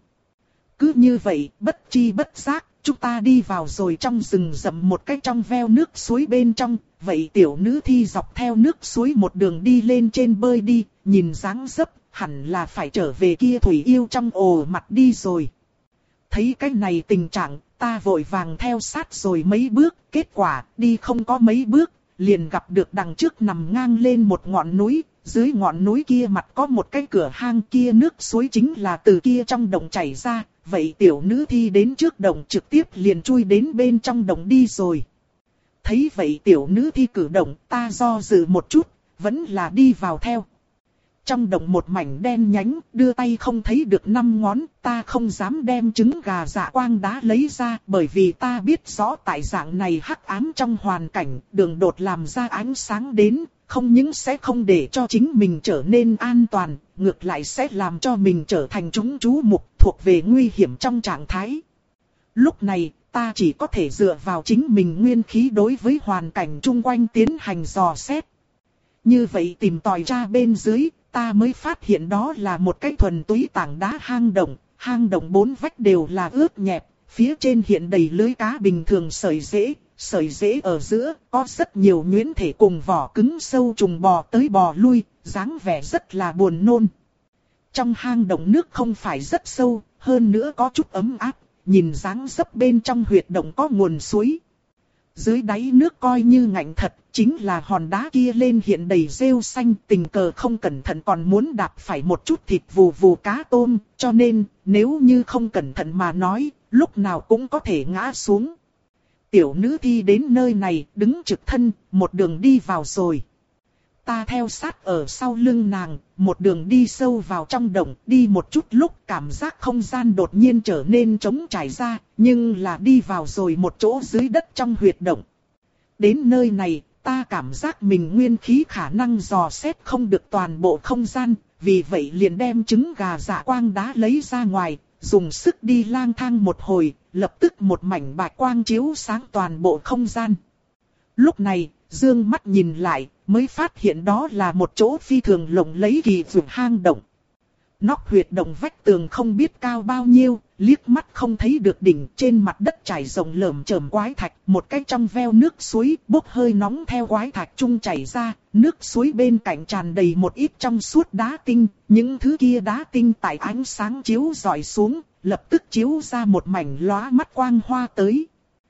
Speaker 1: Cứ như vậy, bất chi bất giác, chúng ta đi vào rồi trong rừng rậm một cái trong veo nước suối bên trong. Vậy tiểu nữ thi dọc theo nước suối một đường đi lên trên bơi đi, nhìn dáng dấp, hẳn là phải trở về kia thủy yêu trong ồ mặt đi rồi. Thấy cái này tình trạng, ta vội vàng theo sát rồi mấy bước, kết quả đi không có mấy bước, liền gặp được đằng trước nằm ngang lên một ngọn núi, dưới ngọn núi kia mặt có một cái cửa hang, kia nước suối chính là từ kia trong động chảy ra. Vậy tiểu nữ thi đến trước động trực tiếp liền chui đến bên trong động đi rồi. Thấy vậy tiểu nữ thi cử động, ta do dự một chút, vẫn là đi vào theo. Trong động một mảnh đen nhánh, đưa tay không thấy được năm ngón, ta không dám đem trứng gà dạ quang đá lấy ra, bởi vì ta biết rõ tại dạng này hắc ám trong hoàn cảnh, đường đột làm ra ánh sáng đến, không những sẽ không để cho chính mình trở nên an toàn, ngược lại sẽ làm cho mình trở thành chúng chú mục thuộc về nguy hiểm trong trạng thái. Lúc này, ta chỉ có thể dựa vào chính mình nguyên khí đối với hoàn cảnh chung quanh tiến hành dò xét. Như vậy tìm tòi ra bên dưới, ta mới phát hiện đó là một cái thuần túy tảng đá hang động, hang động bốn vách đều là ướt nhẹp, phía trên hiện đầy lưới cá bình thường sợi rễ, sợi rễ ở giữa có rất nhiều nhuyễn thể cùng vỏ cứng sâu trùng bò tới bò lui, dáng vẻ rất là buồn nôn. Trong hang động nước không phải rất sâu, hơn nữa có chút ấm áp, nhìn dáng dấp bên trong huyệt động có nguồn suối. Dưới đáy nước coi như ngạnh thật, chính là hòn đá kia lên hiện đầy rêu xanh, tình cờ không cẩn thận còn muốn đạp phải một chút thịt vù vù cá tôm, cho nên nếu như không cẩn thận mà nói, lúc nào cũng có thể ngã xuống. Tiểu nữ thi đến nơi này, đứng trực thân, một đường đi vào rồi. Ta theo sát ở sau lưng nàng, một đường đi sâu vào trong động, đi một chút lúc cảm giác không gian đột nhiên trở nên trống trải ra, nhưng là đi vào rồi một chỗ dưới đất trong huyệt động. Đến nơi này, ta cảm giác mình nguyên khí khả năng dò xét không được toàn bộ không gian, vì vậy liền đem trứng gà dạ quang đá lấy ra ngoài, dùng sức đi lang thang một hồi, lập tức một mảnh bạch quang chiếu sáng toàn bộ không gian. Lúc này, dương mắt nhìn lại, mới phát hiện đó là một chỗ phi thường lộng lẫy kỳ vượt hang động. Nóc huyệt động vách tường không biết cao bao nhiêu, liếc mắt không thấy được đỉnh, trên mặt đất trải rộng lởm chởm quái thạch, một cái trong veo nước suối bốc hơi nóng theo quái thạch trung chảy ra, nước suối bên cạnh tràn đầy một ít trong suốt đá tinh, những thứ kia đá tinh tại ánh sáng chiếu rọi xuống, lập tức chiếu ra một mảnh lóa mắt quang hoa tới.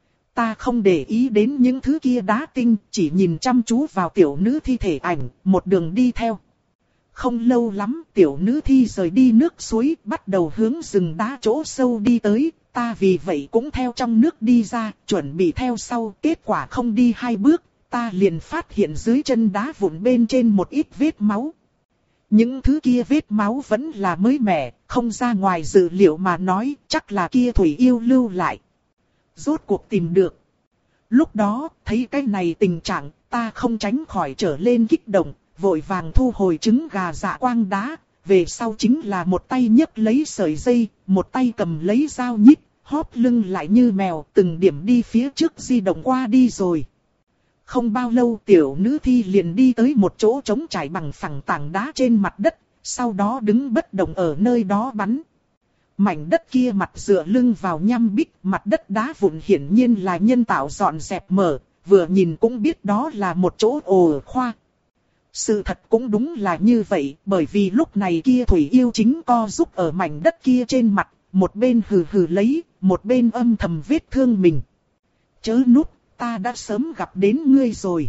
Speaker 1: Ta không để ý đến những thứ kia đá tinh, chỉ nhìn chăm chú vào tiểu nữ thi thể ảnh, một đường đi theo. Không lâu lắm, tiểu nữ thi rời đi nước suối, bắt đầu hướng rừng đá chỗ sâu đi tới, ta vì vậy cũng theo trong nước đi ra, chuẩn bị theo sau, kết quả không đi hai bước, ta liền phát hiện dưới chân đá vụn bên trên một ít vết máu. Những thứ kia vết máu vẫn là mới mẻ, không ra ngoài dự liệu mà nói, chắc là kia thủy yêu lưu lại. Rốt cuộc tìm được. Lúc đó, thấy cái này tình trạng, ta không tránh khỏi trở lên kích động, vội vàng thu hồi trứng gà dạ quang đá, về sau chính là một tay nhấc lấy sợi dây, một tay cầm lấy dao nhíp, hóp lưng lại như mèo, từng điểm đi phía trước di động qua đi rồi. Không bao lâu tiểu nữ thi liền đi tới một chỗ trống trải bằng phẳng tảng đá trên mặt đất, sau đó đứng bất động ở nơi đó bắn. Mảnh đất kia mặt dựa lưng vào nham bích, mặt đất đá vụn hiển nhiên là nhân tạo dọn dẹp mở, vừa nhìn cũng biết đó là một chỗ ồ khoa. Sự thật cũng đúng là như vậy, bởi vì lúc này kia thủy yêu chính co giúp ở mảnh đất kia trên mặt, một bên hừ hừ lấy, một bên âm thầm vết thương mình. Chớ nút, ta đã sớm gặp đến ngươi rồi.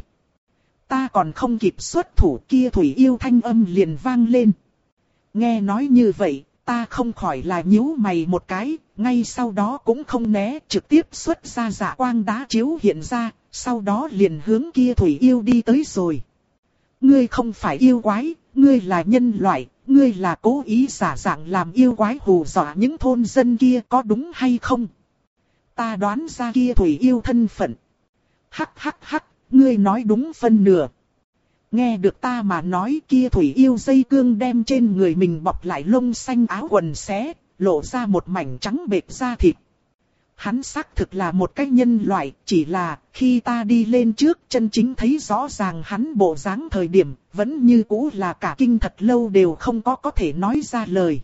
Speaker 1: Ta còn không kịp xuất thủ, kia thủy yêu thanh âm liền vang lên. Nghe nói như vậy, ta không khỏi là nhíu mày một cái, ngay sau đó cũng không né, trực tiếp xuất ra dạ quang đá chiếu hiện ra, sau đó liền hướng kia thủy yêu đi tới rồi. Ngươi không phải yêu quái, ngươi là nhân loại, ngươi là cố ý giả dạng làm yêu quái hù dọa những thôn dân kia, có đúng hay không? Ta đoán ra kia thủy yêu thân phận. Hắc hắc hắc, ngươi nói đúng phân nửa. Nghe được ta mà nói, kia thủy yêu dây cương đem trên người mình bọc lại lông xanh áo quần xé, lộ ra một mảnh trắng bệt da thịt. Hắn xác thực là một cái nhân loại, chỉ là khi ta đi lên trước chân chính thấy rõ ràng hắn bộ dáng thời điểm, vẫn như cũ là cả kinh thật lâu đều không có có thể nói ra lời.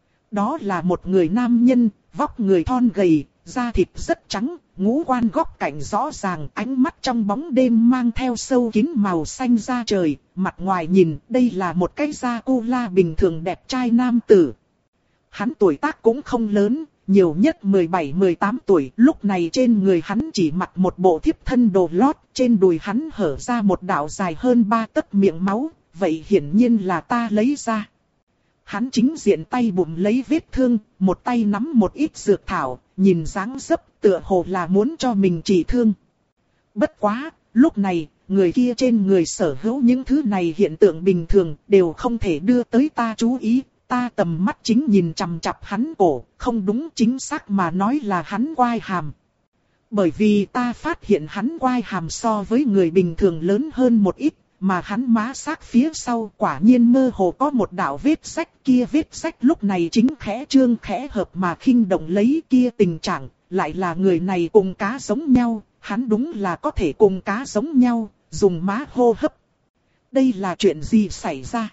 Speaker 1: Đó là một người nam nhân, vóc người thon gầy, da thịt rất trắng, ngũ quan góc cạnh rõ ràng, ánh mắt trong bóng đêm mang theo sâu kín màu xanh da trời, mặt ngoài nhìn đây là một cái da cô la bình thường đẹp trai nam tử. Hắn tuổi tác cũng không lớn, nhiều nhất mười bảy mười tám tuổi, lúc này trên người hắn chỉ mặc một bộ thiếp thân đồ lót, trên đùi hắn hở ra một đạo dài hơn ba tấc miệng máu, vậy hiển nhiên là ta lấy ra. Hắn chính diện tay bụng lấy vết thương, một tay nắm một ít dược thảo, nhìn dáng dấp tựa hồ là muốn cho mình trị thương. Bất quá, lúc này, người kia trên người sở hữu những thứ này hiện tượng bình thường đều không thể đưa tới ta chú ý. Ta tầm mắt chính nhìn chằm chằm hắn cổ, không đúng chính xác mà nói là hắn quai hàm. Bởi vì ta phát hiện hắn quai hàm so với người bình thường lớn hơn một ít, mà hắn má xác phía sau quả nhiên mơ hồ có một đạo vết rách, kia vết rách lúc này chính khẽ trương khẽ hợp mà khinh động lấy, kia tình trạng, lại là người này cùng cá giống nhau, hắn đúng là có thể cùng cá giống nhau, dùng má hô hấp. Đây là chuyện gì xảy ra?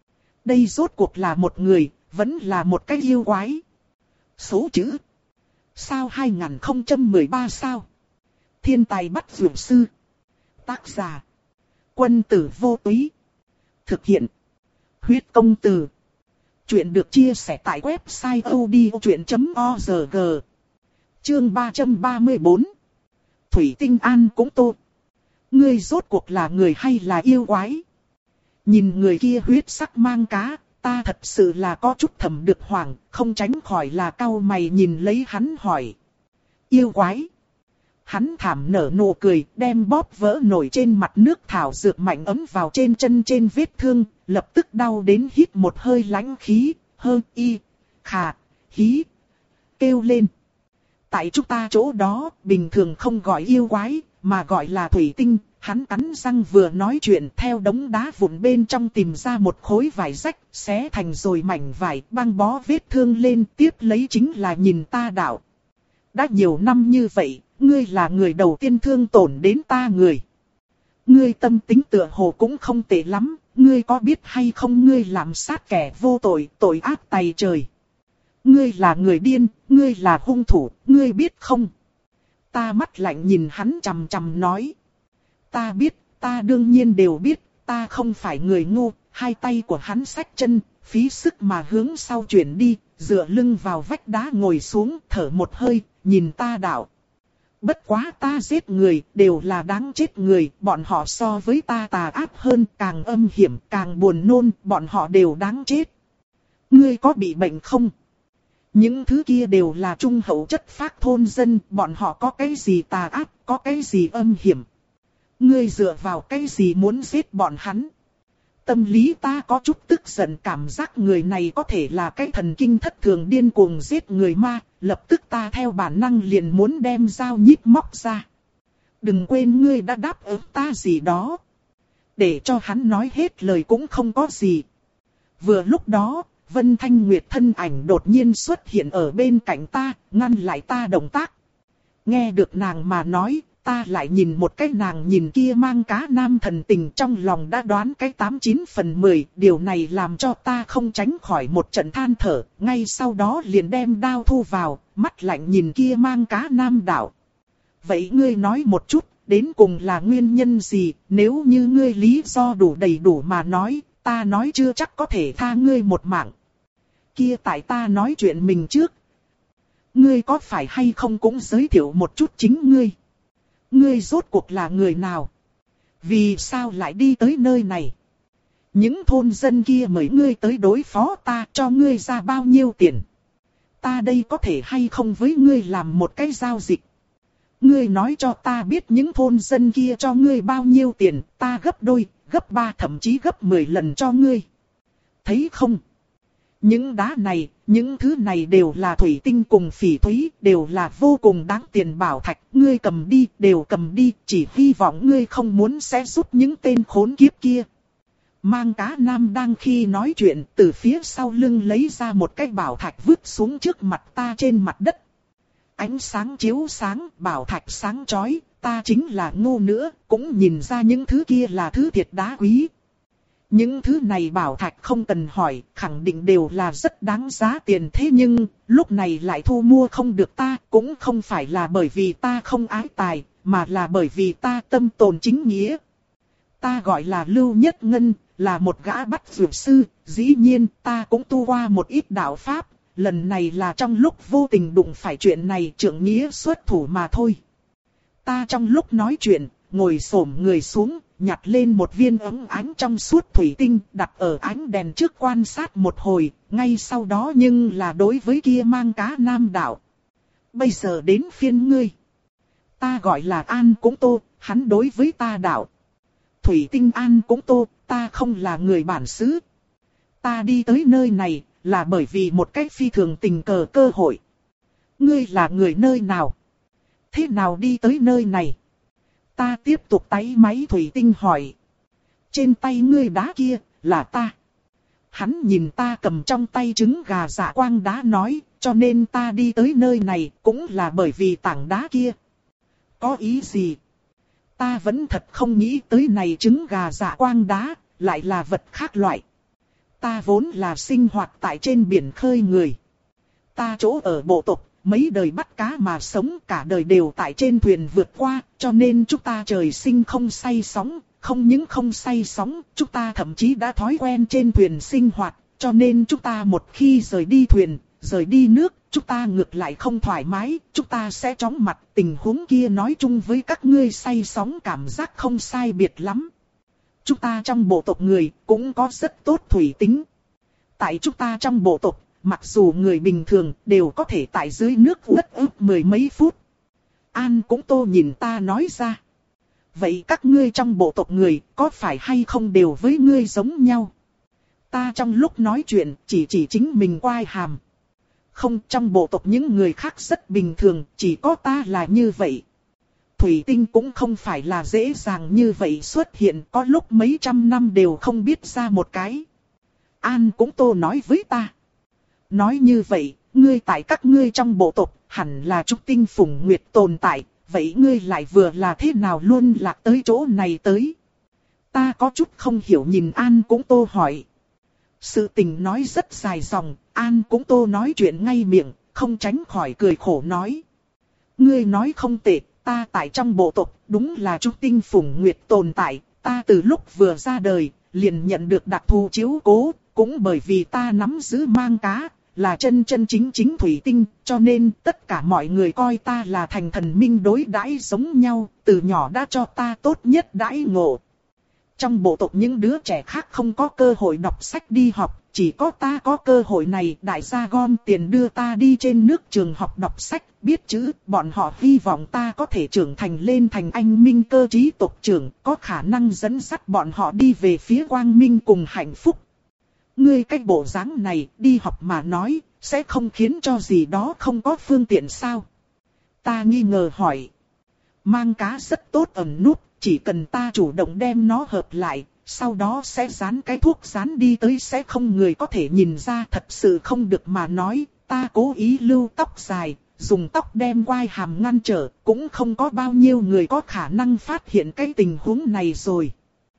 Speaker 1: Đây rốt cuộc là một người, vẫn là một cái yêu quái. Số chữ. Sao hai không một ba sao? Thiên tài bắt dược sư. Tác giả. Quân tử vô túy. Thực hiện. Huyết công từ. Chuyện được chia sẻ tại website odchuyện chấm org. Chương ba trăm ba mươi bốn. Thủy Tinh An cũng tốt. Ngươi rốt cuộc là người hay là yêu quái? Nhìn người kia huyết sắc mang cá, ta thật sự là có chút thầm được hoảng, không tránh khỏi là cau mày nhìn lấy hắn hỏi. Yêu quái. Hắn thảm nở nụ cười, đem bóp vỡ nổi trên mặt nước thảo dược mạnh ấm vào trên chân trên vết thương, lập tức đau đến hít một hơi lãnh khí, hơi y, khà, hí, kêu lên. Tại chúng ta chỗ đó, bình thường không gọi yêu quái, mà gọi là thủy tinh. Hắn cắn răng vừa nói chuyện, theo đống đá vụn bên trong tìm ra một khối vải rách, xé thành rồi mảnh vải, băng bó vết thương lên, tiếp lấy chính là nhìn ta đạo. Đã nhiều năm như vậy, ngươi là người đầu tiên thương tổn đến ta người. Ngươi tâm tính tựa hồ cũng không tệ lắm, ngươi có biết hay không ngươi làm sát kẻ vô tội, tội ác tày trời. Ngươi là người điên, ngươi là hung thủ, ngươi biết không? Ta mắt lạnh nhìn hắn chằm chằm nói. Ta biết, ta đương nhiên đều biết, ta không phải người ngu. Hai tay của hắn xách chân, phí sức mà hướng sau chuyển đi, dựa lưng vào vách đá ngồi xuống, thở một hơi, nhìn ta đạo. Bất quá ta giết người, đều là đáng chết người, bọn họ so với ta tà ác hơn, càng âm hiểm, càng buồn nôn, bọn họ đều đáng chết. Ngươi có bị bệnh không? Những thứ kia đều là trung hậu chất phác thôn dân, bọn họ có cái gì tà ác, có cái gì âm hiểm. Ngươi dựa vào cái gì muốn giết bọn hắn? Tâm lý ta có chút tức giận, cảm giác người này có thể là cái thần kinh thất thường điên cuồng giết người ma, lập tức ta theo bản năng liền muốn đem dao nhíp móc ra. Đừng quên ngươi đã đáp ứng ta gì đó. Để cho hắn nói hết lời cũng không có gì. Vừa lúc đó, Vân Thanh Nguyệt thân ảnh đột nhiên xuất hiện ở bên cạnh ta, ngăn lại ta động tác. Nghe được nàng mà nói, ta lại nhìn một cái nàng nhìn kia mang cá nam thần tình, trong lòng đã đoán cái tám chín phần mười, điều này làm cho ta không tránh khỏi một trận than thở, ngay sau đó liền đem đao thu vào, mắt lạnh nhìn kia mang cá nam đạo. Vậy ngươi nói một chút, đến cùng là nguyên nhân gì, nếu như ngươi lý do đủ đầy đủ mà nói, ta nói chưa chắc có thể tha ngươi một mạng. Kia tại ta nói chuyện mình trước. Ngươi có phải hay không cũng giới thiệu một chút chính ngươi. Ngươi rốt cuộc là người nào? Vì sao lại đi tới nơi này? Những thôn dân kia mời ngươi tới đối phó ta, cho ngươi ra bao nhiêu tiền? Ta đây có thể hay không với ngươi làm một cái giao dịch? Ngươi nói cho ta biết những thôn dân kia cho ngươi bao nhiêu tiền, ta gấp đôi, gấp ba thậm chí gấp mười lần cho ngươi. Thấy không? Những đá này, những thứ này đều là thủy tinh cùng phỉ thúy, đều là vô cùng đáng tiền bảo thạch. Ngươi cầm đi, đều cầm đi, chỉ hy vọng ngươi không muốn sẽ giúp những tên khốn kiếp kia. Mang cá nam đang khi nói chuyện, từ phía sau lưng lấy ra một cái bảo thạch vứt xuống trước mặt ta trên mặt đất. Ánh sáng chiếu sáng, bảo thạch sáng chói, ta chính là ngu nữa, cũng nhìn ra những thứ kia là thứ thiệt đá quý. Những thứ này bảo thạch không cần hỏi, khẳng định đều là rất đáng giá tiền, thế nhưng, lúc này lại thu mua không được ta, cũng không phải là bởi vì ta không ái tài, mà là bởi vì ta tâm tồn chính nghĩa. Ta gọi là Lưu Nhất Ngân, là một gã bắt dược sư, dĩ nhiên ta cũng tu qua một ít đạo pháp, lần này là trong lúc vô tình đụng phải chuyện này trượng nghĩa xuất thủ mà thôi. Ta trong lúc nói chuyện, ngồi xổm người xuống, nhặt lên một viên ấm ánh trong suốt thủy tinh, đặt ở ánh đèn trước quan sát một hồi, ngay sau đó nhưng là đối với kia mang cá nam đạo. Bây giờ đến phiên ngươi. Ta gọi là An Cũng Tô, hắn đối với ta đạo. Thủy tinh An Cũng Tô, ta không là người bản xứ. Ta đi tới nơi này, là bởi vì một cách phi thường tình cờ cơ hội. Ngươi là người nơi nào? Thế nào đi tới nơi này? Ta tiếp tục táy máy thủy tinh hỏi. Trên tay ngươi đá kia, là ta. Hắn nhìn ta cầm trong tay trứng gà dạ quang đá nói, cho nên ta đi tới nơi này cũng là bởi vì tảng đá kia. Có ý gì? Ta vẫn thật không nghĩ tới này trứng gà dạ quang đá, lại là vật khác loại. Ta vốn là sinh hoạt tại trên biển khơi người. Ta chỗ ở bộ tộc, mấy đời bắt cá mà sống, cả đời đều tại trên thuyền vượt qua, cho nên chúng ta trời sinh không say sóng, không những không say sóng, chúng ta thậm chí đã thói quen trên thuyền sinh hoạt, cho nên chúng ta một khi rời đi thuyền, rời đi nước, chúng ta ngược lại không thoải mái, chúng ta sẽ chóng mặt. Tình huống kia nói chung với các ngươi say sóng cảm giác không sai biệt lắm. Chúng ta trong bộ tộc người cũng có rất tốt thủy tính. Tại chúng ta trong bộ tộc, mặc dù người bình thường đều có thể tại dưới nước uất ức mười mấy phút. An Cũng Tô nhìn ta nói ra. Vậy các ngươi trong bộ tộc người có phải hay không đều với ngươi giống nhau? Ta trong lúc nói chuyện chỉ chỉ chính mình quai hàm. Không, trong bộ tộc những người khác rất bình thường, chỉ có ta là như vậy. Thủy tinh cũng không phải là dễ dàng như vậy xuất hiện, có lúc mấy trăm năm đều không biết ra một cái. An Cũng Tô nói với ta. Nói như vậy, ngươi tại các ngươi trong bộ tộc hẳn là trúc tinh phùng nguyệt tồn tại, vậy ngươi lại vừa là thế nào luôn lạc tới chỗ này tới? Ta có chút không hiểu nhìn An Cũng Tô hỏi. Sự tình nói rất dài dòng, An Cũng Tô nói chuyện ngay miệng, không tránh khỏi cười khổ nói. Ngươi nói không tệ, ta tại trong bộ tộc đúng là trúc tinh phùng nguyệt tồn tại, ta từ lúc vừa ra đời, liền nhận được đặc thù chiếu cố, cũng bởi vì ta nắm giữ mang cá, là chân chân chính chính thủy tinh, cho nên tất cả mọi người coi ta là thành thần minh đối đãi giống nhau, từ nhỏ đã cho ta tốt nhất đãi ngộ. Trong bộ tộc những đứa trẻ khác không có cơ hội đọc sách đi học, chỉ có ta có cơ hội này, đại gia gom tiền đưa ta đi trên nước trường học đọc sách, biết chữ, bọn họ hy vọng ta có thể trưởng thành lên thành anh minh cơ trí tộc trưởng, có khả năng dẫn dắt bọn họ đi về phía quang minh cùng hạnh phúc. Ngươi cái bộ dáng này đi học mà nói, sẽ không khiến cho gì đó không có phương tiện sao? Ta nghi ngờ hỏi. Mang cá rất tốt ẩn núp, chỉ cần ta chủ động đem nó hợp lại, sau đó sẽ dán cái thuốc dán đi tới sẽ không người có thể nhìn ra. Thật sự không được mà nói, ta cố ý lưu tóc dài, dùng tóc đem quai hàm ngăn trở, cũng không có bao nhiêu người có khả năng phát hiện cái tình huống này rồi.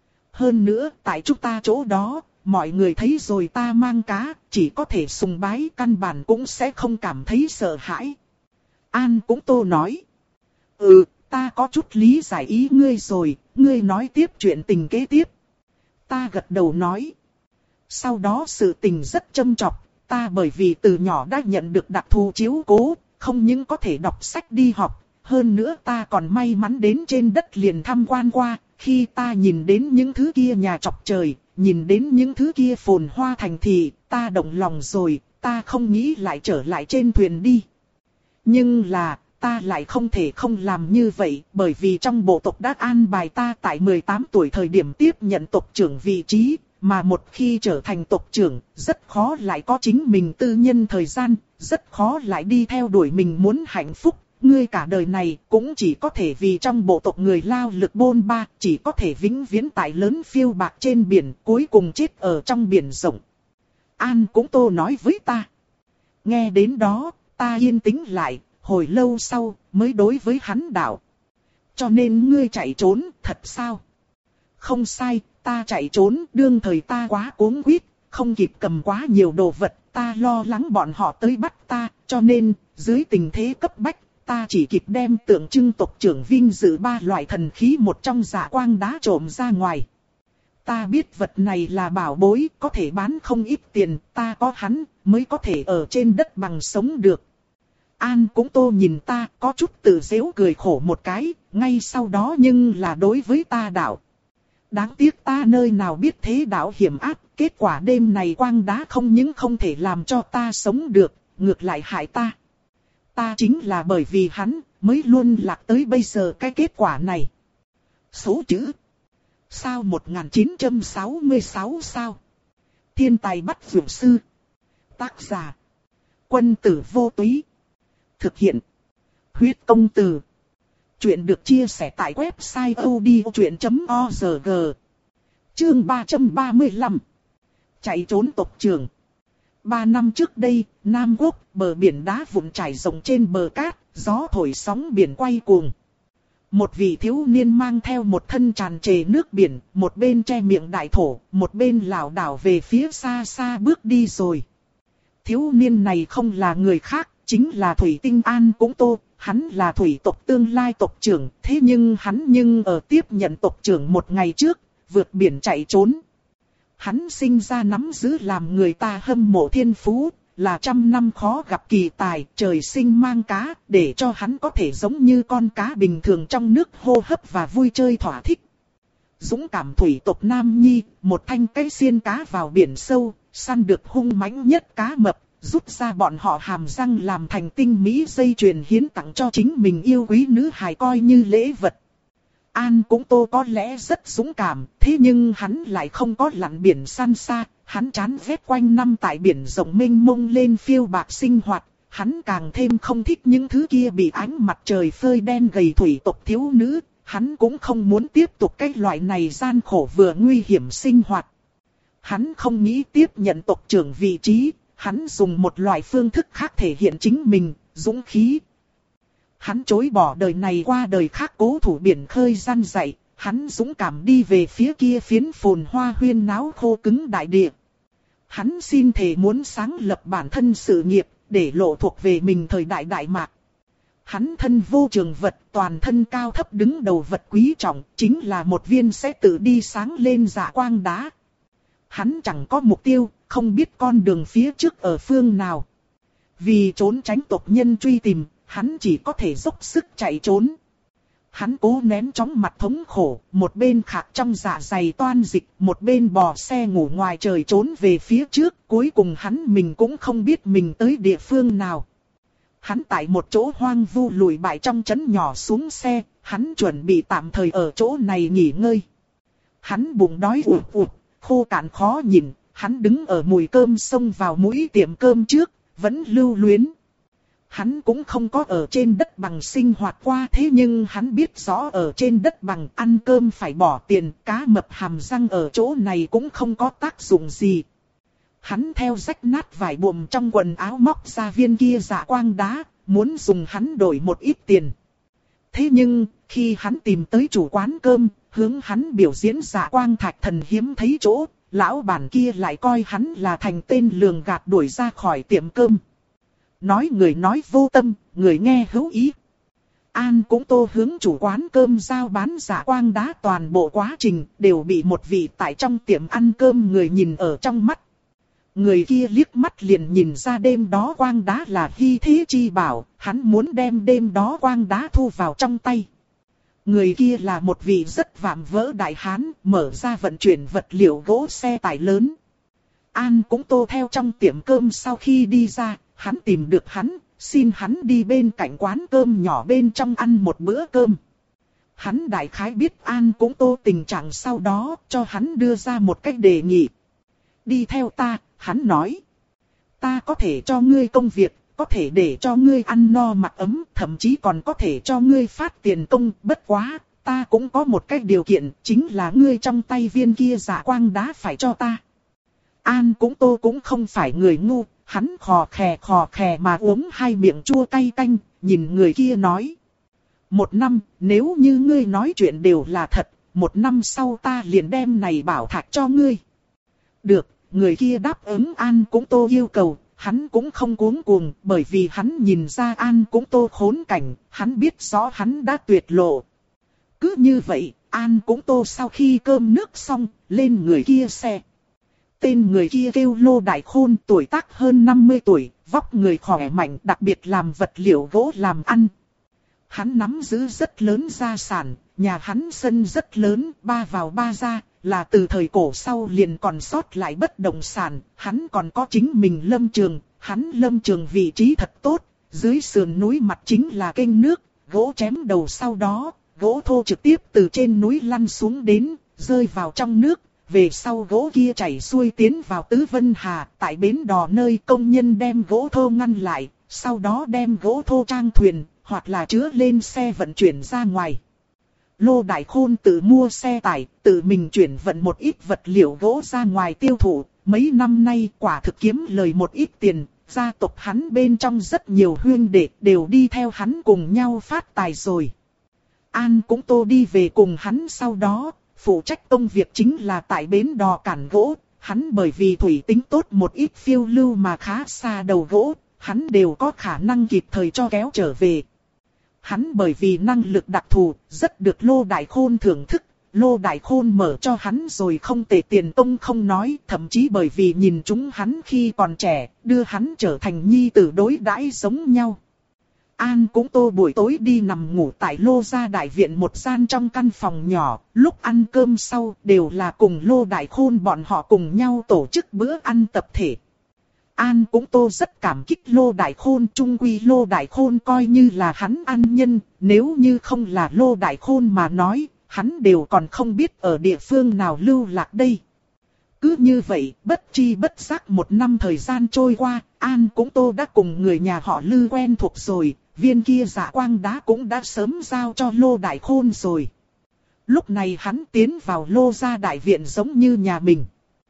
Speaker 1: Hơn nữa, tại chúng ta chỗ đó, mọi người thấy rồi ta mang cá, chỉ có thể sùng bái, căn bản cũng sẽ không cảm thấy sợ hãi. An Cũng Tô nói. Ừ, ta có chút lý giải ý ngươi rồi, ngươi nói tiếp chuyện tình kế tiếp. Ta gật đầu nói. Sau đó sự tình rất châm chọc, ta bởi vì từ nhỏ đã nhận được đặc thù chiếu cố, không những có thể đọc sách đi học, hơn nữa ta còn may mắn đến trên đất liền tham quan qua, khi ta nhìn đến những thứ kia nhà chọc trời, nhìn đến những thứ kia phồn hoa thành thị, ta động lòng rồi, ta không nghĩ lại trở lại trên thuyền đi. Nhưng là, ta lại không thể không làm như vậy, bởi vì trong bộ tộc đã an bài ta tại mười tám tuổi thời điểm tiếp nhận tộc trưởng vị trí, mà một khi trở thành tộc trưởng, rất khó lại có chính mình tư nhân thời gian, rất khó lại đi theo đuổi mình muốn hạnh phúc. Ngươi cả đời này cũng chỉ có thể vì trong bộ tộc người lao lực bôn ba, chỉ có thể vĩnh viễn tại lớn phiêu bạc trên biển, cuối cùng chết ở trong biển rộng. An cũng Tô nói với ta. Nghe đến đó, ta yên tĩnh lại, hồi lâu sau mới đối với hắn đạo. Cho nên ngươi chạy trốn, thật sao? Không sai, ta chạy trốn, đương thời ta quá cuống quýt, không kịp cầm quá nhiều đồ vật, ta lo lắng bọn họ tới bắt ta, cho nên, dưới tình thế cấp bách, ta chỉ kịp đem tượng trưng tộc trưởng vinh dự ba loại thần khí một trong dạ quang đá trộm ra ngoài. Ta biết vật này là bảo bối, có thể bán không ít tiền, ta có hắn, mới có thể ở trên đất bằng sống được. An cũng Tô nhìn ta, có chút tự giễu cười khổ một cái, ngay sau đó nhưng là đối với ta đạo. Đáng tiếc ta nơi nào biết thế đạo hiểm ác, kết quả đêm này quang đá không những không thể làm cho ta sống được, ngược lại hại ta. Ta chính là bởi vì hắn, mới luôn lạc tới bây giờ cái kết quả này. Số chữ. Sao một nghìn chín trăm sáu mươi sáu sao? Thiên tài bắt vượt sư. Tác giả. Quân tử vô túy. Thực hiện. Huyết công từ. Chuyện được chia sẻ tại website odchuyện chấm org. Chương ba trăm ba mươi lăm. Chạy trốn tộc trưởng. Ba năm trước đây, Nam Quốc, bờ biển đá vụn trải rộng trên bờ cát, gió thổi sóng biển quay cuồng. Một vị thiếu niên mang theo một thân tràn trề nước biển, một bên che miệng đại thổ, một bên lảo đảo về phía xa xa bước đi rồi. Thiếu niên này không là người khác, chính là Thủy Tinh An cũng Tô, hắn là thủy tộc tương lai tộc trưởng, thế nhưng hắn nhưng ở tiếp nhận tộc trưởng một ngày trước, vượt biển chạy trốn. Hắn sinh ra nắm giữ làm người ta hâm mộ thiên phú, là trăm năm khó gặp kỳ tài, trời sinh mang cá, để cho hắn có thể giống như con cá bình thường trong nước hô hấp và vui chơi thỏa thích. Dũng cảm thủy tộc Nam Nhi, một thanh cây xiên cá vào biển sâu, săn được hung mãnh nhất cá mập, rút ra bọn họ hàm răng làm thành tinh mỹ dây chuyền hiến tặng cho chính mình yêu quý nữ hài coi như lễ vật. An cũng Tô có lẽ rất dũng cảm, thế nhưng hắn lại không có lặn biển săn xa, hắn chán ghét quanh năm tại biển rộng mênh mông lên phiêu bạc sinh hoạt, hắn càng thêm không thích những thứ kia bị ánh mặt trời phơi đen gầy thủy tộc thiếu nữ, hắn cũng không muốn tiếp tục cái loại này gian khổ vừa nguy hiểm sinh hoạt. Hắn không nghĩ tiếp nhận tộc trưởng vị trí, hắn dùng một loại phương thức khác thể hiện chính mình, dũng khí. Hắn chối bỏ đời này qua đời khác cố thủ biển khơi gian dạy, hắn dũng cảm đi về phía kia phiến phồn hoa huyên náo khô cứng đại địa. Hắn xin thề muốn sáng lập bản thân sự nghiệp, để lộ thuộc về mình thời đại đại mạc. Hắn thân vô trường vật, toàn thân cao thấp đứng đầu vật quý trọng, chính là một viên sẽ tự đi sáng lên dạ quang đá. Hắn chẳng có mục tiêu, không biết con đường phía trước ở phương nào. Vì trốn tránh tộc nhân truy tìm, hắn chỉ có thể dốc sức chạy trốn. Hắn cố nén chóng mặt thống khổ, một bên khạc trong dạ dày toan dịch, một bên bò xe ngủ ngoài trời trốn về phía trước, cuối cùng hắn mình cũng không biết mình tới địa phương nào. Hắn tại một chỗ hoang vu lùi bại trong trấn nhỏ xuống xe, hắn chuẩn bị tạm thời ở chỗ này nghỉ ngơi. Hắn bụng đói ụt ụt, khô cạn khó nhìn, hắn đứng ở mùi cơm xông vào mũi tiệm cơm trước, vẫn lưu luyến. Hắn cũng không có ở trên đất bằng sinh hoạt qua, thế nhưng hắn biết rõ ở trên đất bằng ăn cơm phải bỏ tiền, cá mập hàm răng ở chỗ này cũng không có tác dụng gì. Hắn theo rách nát vải buồm trong quần áo móc ra viên kia dạ quang đá, muốn dùng hắn đổi một ít tiền. Thế nhưng, khi hắn tìm tới chủ quán cơm, hướng hắn biểu diễn dạ quang thạch thần hiếm thấy chỗ, lão bản kia lại coi hắn là thành tên lường gạt đuổi ra khỏi tiệm cơm. Nói người nói vô tâm, người nghe hữu ý. An cũng Tô hướng chủ quán cơm giao bán giả quang đá toàn bộ quá trình đều bị một vị tại trong tiệm ăn cơm người nhìn ở trong mắt. Người kia liếc mắt liền nhìn ra đêm đó quang đá là hy thế chi bảo, hắn muốn đem đêm đó quang đá thu vào trong tay. Người kia là một vị rất vạm vỡ đại hán, mở ra vận chuyển vật liệu gỗ xe tải lớn. An cũng Tô theo trong tiệm cơm sau khi đi ra, hắn tìm được hắn, xin hắn đi bên cạnh quán cơm nhỏ bên trong ăn một bữa cơm. Hắn đại khái biết An cũng Tô tình trạng sau đó, cho hắn đưa ra một cách đề nghị. Đi theo ta, hắn nói. Ta có thể cho ngươi công việc, có thể để cho ngươi ăn no mặc ấm, thậm chí còn có thể cho ngươi phát tiền công, bất quá, ta cũng có một cái điều kiện, chính là ngươi trong tay viên kia giả quang đá phải cho ta. An cũng Tô cũng không phải người ngu, hắn khò khè khò khè mà uống hai miệng chua cay canh, nhìn người kia nói. Một năm, nếu như ngươi nói chuyện đều là thật, một năm sau ta liền đem này bảo thạch cho ngươi. Được, người kia đáp ứng An cũng Tô yêu cầu, hắn cũng không cuống cuồng, bởi vì hắn nhìn ra An cũng Tô khốn cảnh, hắn biết rõ hắn đã tuyệt lộ. Cứ như vậy, An cũng Tô sau khi cơm nước xong, lên người kia xe. Tên người kia kêu Lô Đại Khôn, tuổi tác hơn năm mươi tuổi, vóc người khỏe mạnh, đặc biệt làm vật liệu gỗ làm ăn. Hắn nắm giữ rất lớn gia sản, nhà hắn sân rất lớn, ba vào ba ra, là từ thời cổ sau liền còn sót lại bất động sản, hắn còn có chính mình lâm trường, hắn lâm trường vị trí thật tốt, dưới sườn núi mặt chính là kênh nước, gỗ chém đầu sau đó, gỗ thô trực tiếp từ trên núi lăn xuống đến, rơi vào trong nước. Về sau gỗ kia chảy xuôi tiến vào Tứ Vân Hà, tại bến đò nơi công nhân đem gỗ thô ngăn lại, sau đó đem gỗ thô trang thuyền, hoặc là chứa lên xe vận chuyển ra ngoài. Lô Đại Khôn tự mua xe tải, tự mình chuyển vận một ít vật liệu gỗ ra ngoài tiêu thụ, mấy năm nay quả thực kiếm lời một ít tiền, gia tộc hắn bên trong rất nhiều huynh đệ đều đi theo hắn cùng nhau phát tài rồi. An cũng Tô đi về cùng hắn sau đó. Phụ trách công việc chính là tại bến đò cản gỗ, hắn bởi vì thủy tính tốt một ít phiêu lưu mà khá xa đầu gỗ, hắn đều có khả năng kịp thời cho kéo trở về. Hắn bởi vì năng lực đặc thù, rất được Lô Đại Khôn thưởng thức, Lô Đại Khôn mở cho hắn rồi không tệ tiền công không nói, thậm chí bởi vì nhìn chúng hắn khi còn trẻ, đưa hắn trở thành nhi tử đối đãi giống nhau. An cũng Tô buổi tối đi nằm ngủ tại Lô gia đại viện một gian trong căn phòng nhỏ, lúc ăn cơm sau đều là cùng Lô Đại Khôn bọn họ cùng nhau tổ chức bữa ăn tập thể. An cũng Tô rất cảm kích Lô Đại Khôn, chung quy Lô Đại Khôn coi như là hắn ăn nhân, nếu như không là Lô Đại Khôn mà nói, hắn đều còn không biết ở địa phương nào lưu lạc đây. Cứ như vậy, bất chi bất giác một năm thời gian trôi qua, An cũng Tô đã cùng người nhà họ Lư quen thuộc rồi. Viên kia giả quang đá cũng đã sớm giao cho Lô Đại Khôn rồi. Lúc này hắn tiến vào Lô gia đại viện giống như nhà mình.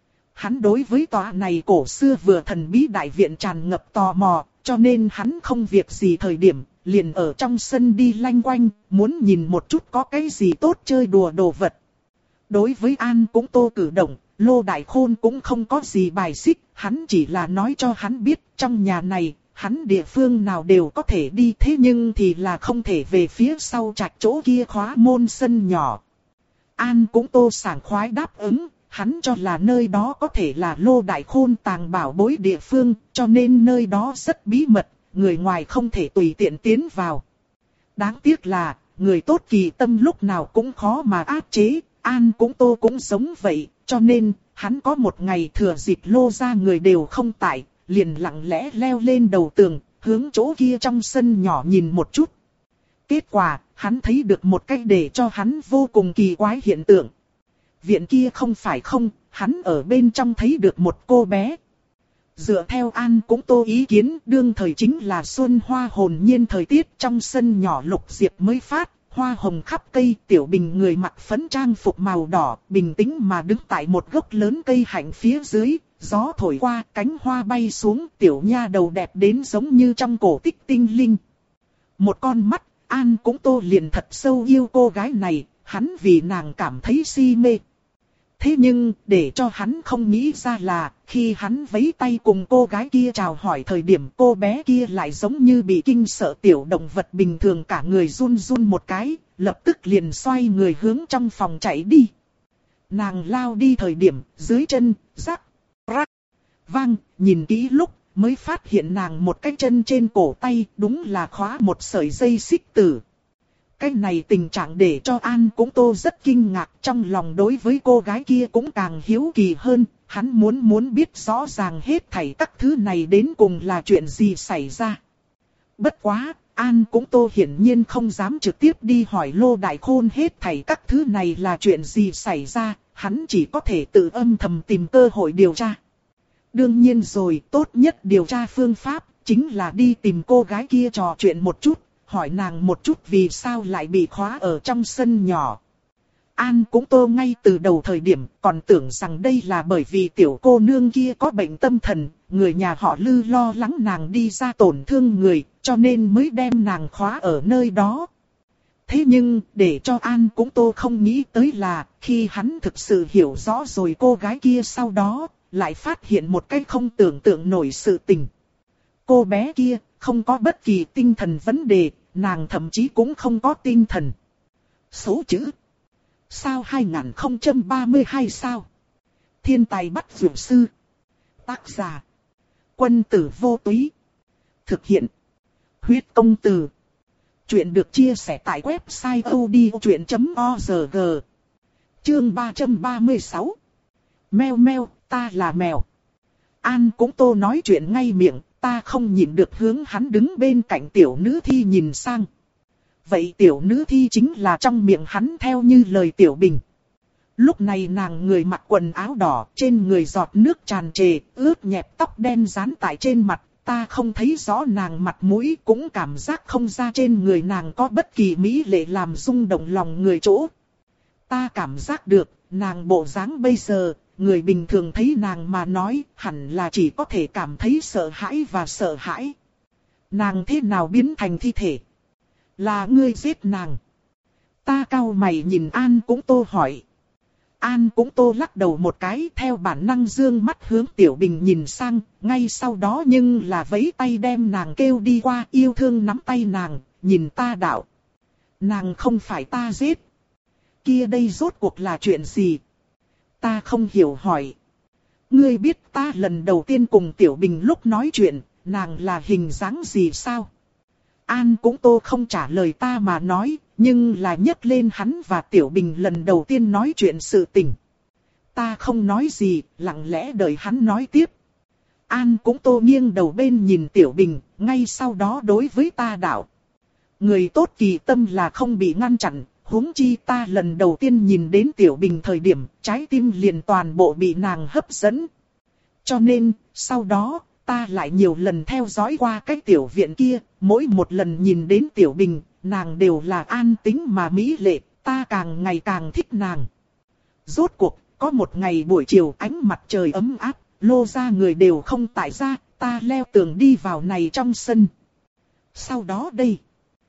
Speaker 1: Hắn đối với tòa này cổ xưa vừa thần bí đại viện tràn ngập tò mò, cho nên hắn không việc gì thời điểm, liền ở trong sân đi lanh quanh, muốn nhìn một chút có cái gì tốt chơi đùa đồ vật. Đối với An cũng Tô cử động, Lô Đại Khôn cũng không có gì bài xích, hắn chỉ là nói cho hắn biết trong nhà này, hắn địa phương nào đều có thể đi thế nhưng thì là không thể về phía sau trạch chỗ kia khóa môn sân nhỏ. An cũng Tô sảng khoái đáp ứng, hắn cho là nơi đó có thể là Lô Đại Khôn tàng bảo bối địa phương, cho nên nơi đó rất bí mật, người ngoài không thể tùy tiện tiến vào. Đáng tiếc là, người tốt kỳ tâm lúc nào cũng khó mà áp chế, An cũng Tô cũng giống vậy, cho nên, hắn có một ngày thừa dịp Lô gia người đều không tại, liền lặng lẽ leo lên đầu tường, hướng chỗ kia trong sân nhỏ nhìn một chút. Kết quả, hắn thấy được một cách để cho hắn vô cùng kỳ quái hiện tượng. Viện kia không phải không, hắn ở bên trong thấy được một cô bé. Dựa theo An cũng Tô ý kiến, đương thời chính là xuân hoa hồn nhiên thời tiết, trong sân nhỏ lục diệp mới phát, hoa hồng khắp cây, tiểu bình người mặc phấn trang phục màu đỏ, bình tĩnh mà đứng tại một gốc lớn cây hạnh phía dưới. Gió thổi qua, cánh hoa bay xuống, tiểu nha đầu đẹp đến giống như trong cổ tích tinh linh. Một con mắt, An cũng Tô liền thật sâu yêu cô gái này, hắn vì nàng cảm thấy si mê. Thế nhưng, để cho hắn không nghĩ ra là, khi hắn vẫy tay cùng cô gái kia chào hỏi thời điểm cô bé kia lại giống như bị kinh sợ tiểu động vật bình thường, cả người run run một cái, lập tức liền xoay người hướng trong phòng chạy đi. Nàng lao đi thời điểm, dưới chân, rắc, rắc, vang, nhìn kỹ lúc, mới phát hiện nàng một cái chân trên cổ tay, đúng là khóa một sợi dây xích tử. Cái này tình trạng để cho An Cũng Tô rất kinh ngạc, trong lòng đối với cô gái kia cũng càng hiếu kỳ hơn, hắn muốn muốn biết rõ ràng hết thảy các thứ này đến cùng là chuyện gì xảy ra. Bất quá, An Cũng Tô hiển nhiên không dám trực tiếp đi hỏi Lô Đại Khôn hết thảy các thứ này là chuyện gì xảy ra, hắn chỉ có thể tự âm thầm tìm cơ hội điều tra. Đương nhiên rồi, tốt nhất điều tra phương pháp chính là đi tìm cô gái kia trò chuyện một chút, hỏi nàng một chút vì sao lại bị khóa ở trong sân nhỏ. An Cũng Tô ngay từ đầu thời điểm còn tưởng rằng đây là bởi vì tiểu cô nương kia có bệnh tâm thần, người nhà họ Lư lo lắng nàng đi ra tổn thương người, cho nên mới đem nàng khóa ở nơi đó. Thế nhưng, để cho An Cũng Tô không nghĩ tới là, khi hắn thực sự hiểu rõ rồi cô gái kia sau đó, lại phát hiện một cái không tưởng tượng nổi sự tình. Cô bé kia, không có bất kỳ tinh thần vấn đề, nàng thậm chí cũng không có tinh thần. Số chữ. Sao hai không ba hai sao? Thiên tài bắt dược sư. Tác giả. Quân tử vô túy. Thực hiện. Huyết công từ. Chuyện được chia sẻ tại website odchuyện chấm org. Chương ba trăm ba mươi sáu. Meo meo, ta là mèo. An Cũng Tô nói chuyện ngay miệng, ta không nhìn được hướng hắn đứng bên cạnh tiểu nữ thi nhìn sang. Vậy tiểu nữ thi chính là trong miệng hắn theo như lời Tiểu Bình. Lúc này nàng người mặc quần áo đỏ, trên người giọt nước tràn trề, ướt nhẹp tóc đen dán tại trên mặt. Ta không thấy rõ nàng mặt mũi, cũng cảm giác không ra trên người nàng có bất kỳ mỹ lệ làm rung động lòng người chỗ. Ta cảm giác được, nàng bộ dáng bây giờ, người bình thường thấy nàng mà nói, hẳn là chỉ có thể cảm thấy sợ hãi và sợ hãi. Nàng thế nào biến thành thi thể? Là ngươi giết nàng. Ta cau mày nhìn An Cũng Tô hỏi. An Cũng Tô lắc đầu một cái, theo bản năng dương mắt hướng Tiểu Bình nhìn sang, ngay sau đó nhưng là vẫy tay đem nàng kêu đi qua, yêu thương nắm tay nàng, nhìn ta đạo. Nàng không phải ta giết. Kia đây rốt cuộc là chuyện gì? Ta không hiểu hỏi. Ngươi biết ta lần đầu tiên cùng Tiểu Bình lúc nói chuyện, nàng là hình dáng gì sao? An Cũng Tô không trả lời ta mà nói, nhưng là nhấc lên hắn và Tiểu Bình lần đầu tiên nói chuyện sự tình. Ta không nói gì, lặng lẽ đợi hắn nói tiếp. An Cũng Tô nghiêng đầu bên nhìn Tiểu Bình, ngay sau đó đối với ta đạo. Người tốt kỳ tâm là không bị ngăn chặn, huống chi ta lần đầu tiên nhìn đến Tiểu Bình thời điểm, trái tim liền toàn bộ bị nàng hấp dẫn. Cho nên, sau đó, ta lại nhiều lần theo dõi qua cái tiểu viện kia, mỗi một lần nhìn đến Tiểu Bình, nàng đều là an tĩnh mà mỹ lệ, ta càng ngày càng thích nàng. Rốt cuộc, có một ngày buổi chiều ánh mặt trời ấm áp, Lô gia người đều không tại gia, ta leo tường đi vào này trong sân. Sau đó đây,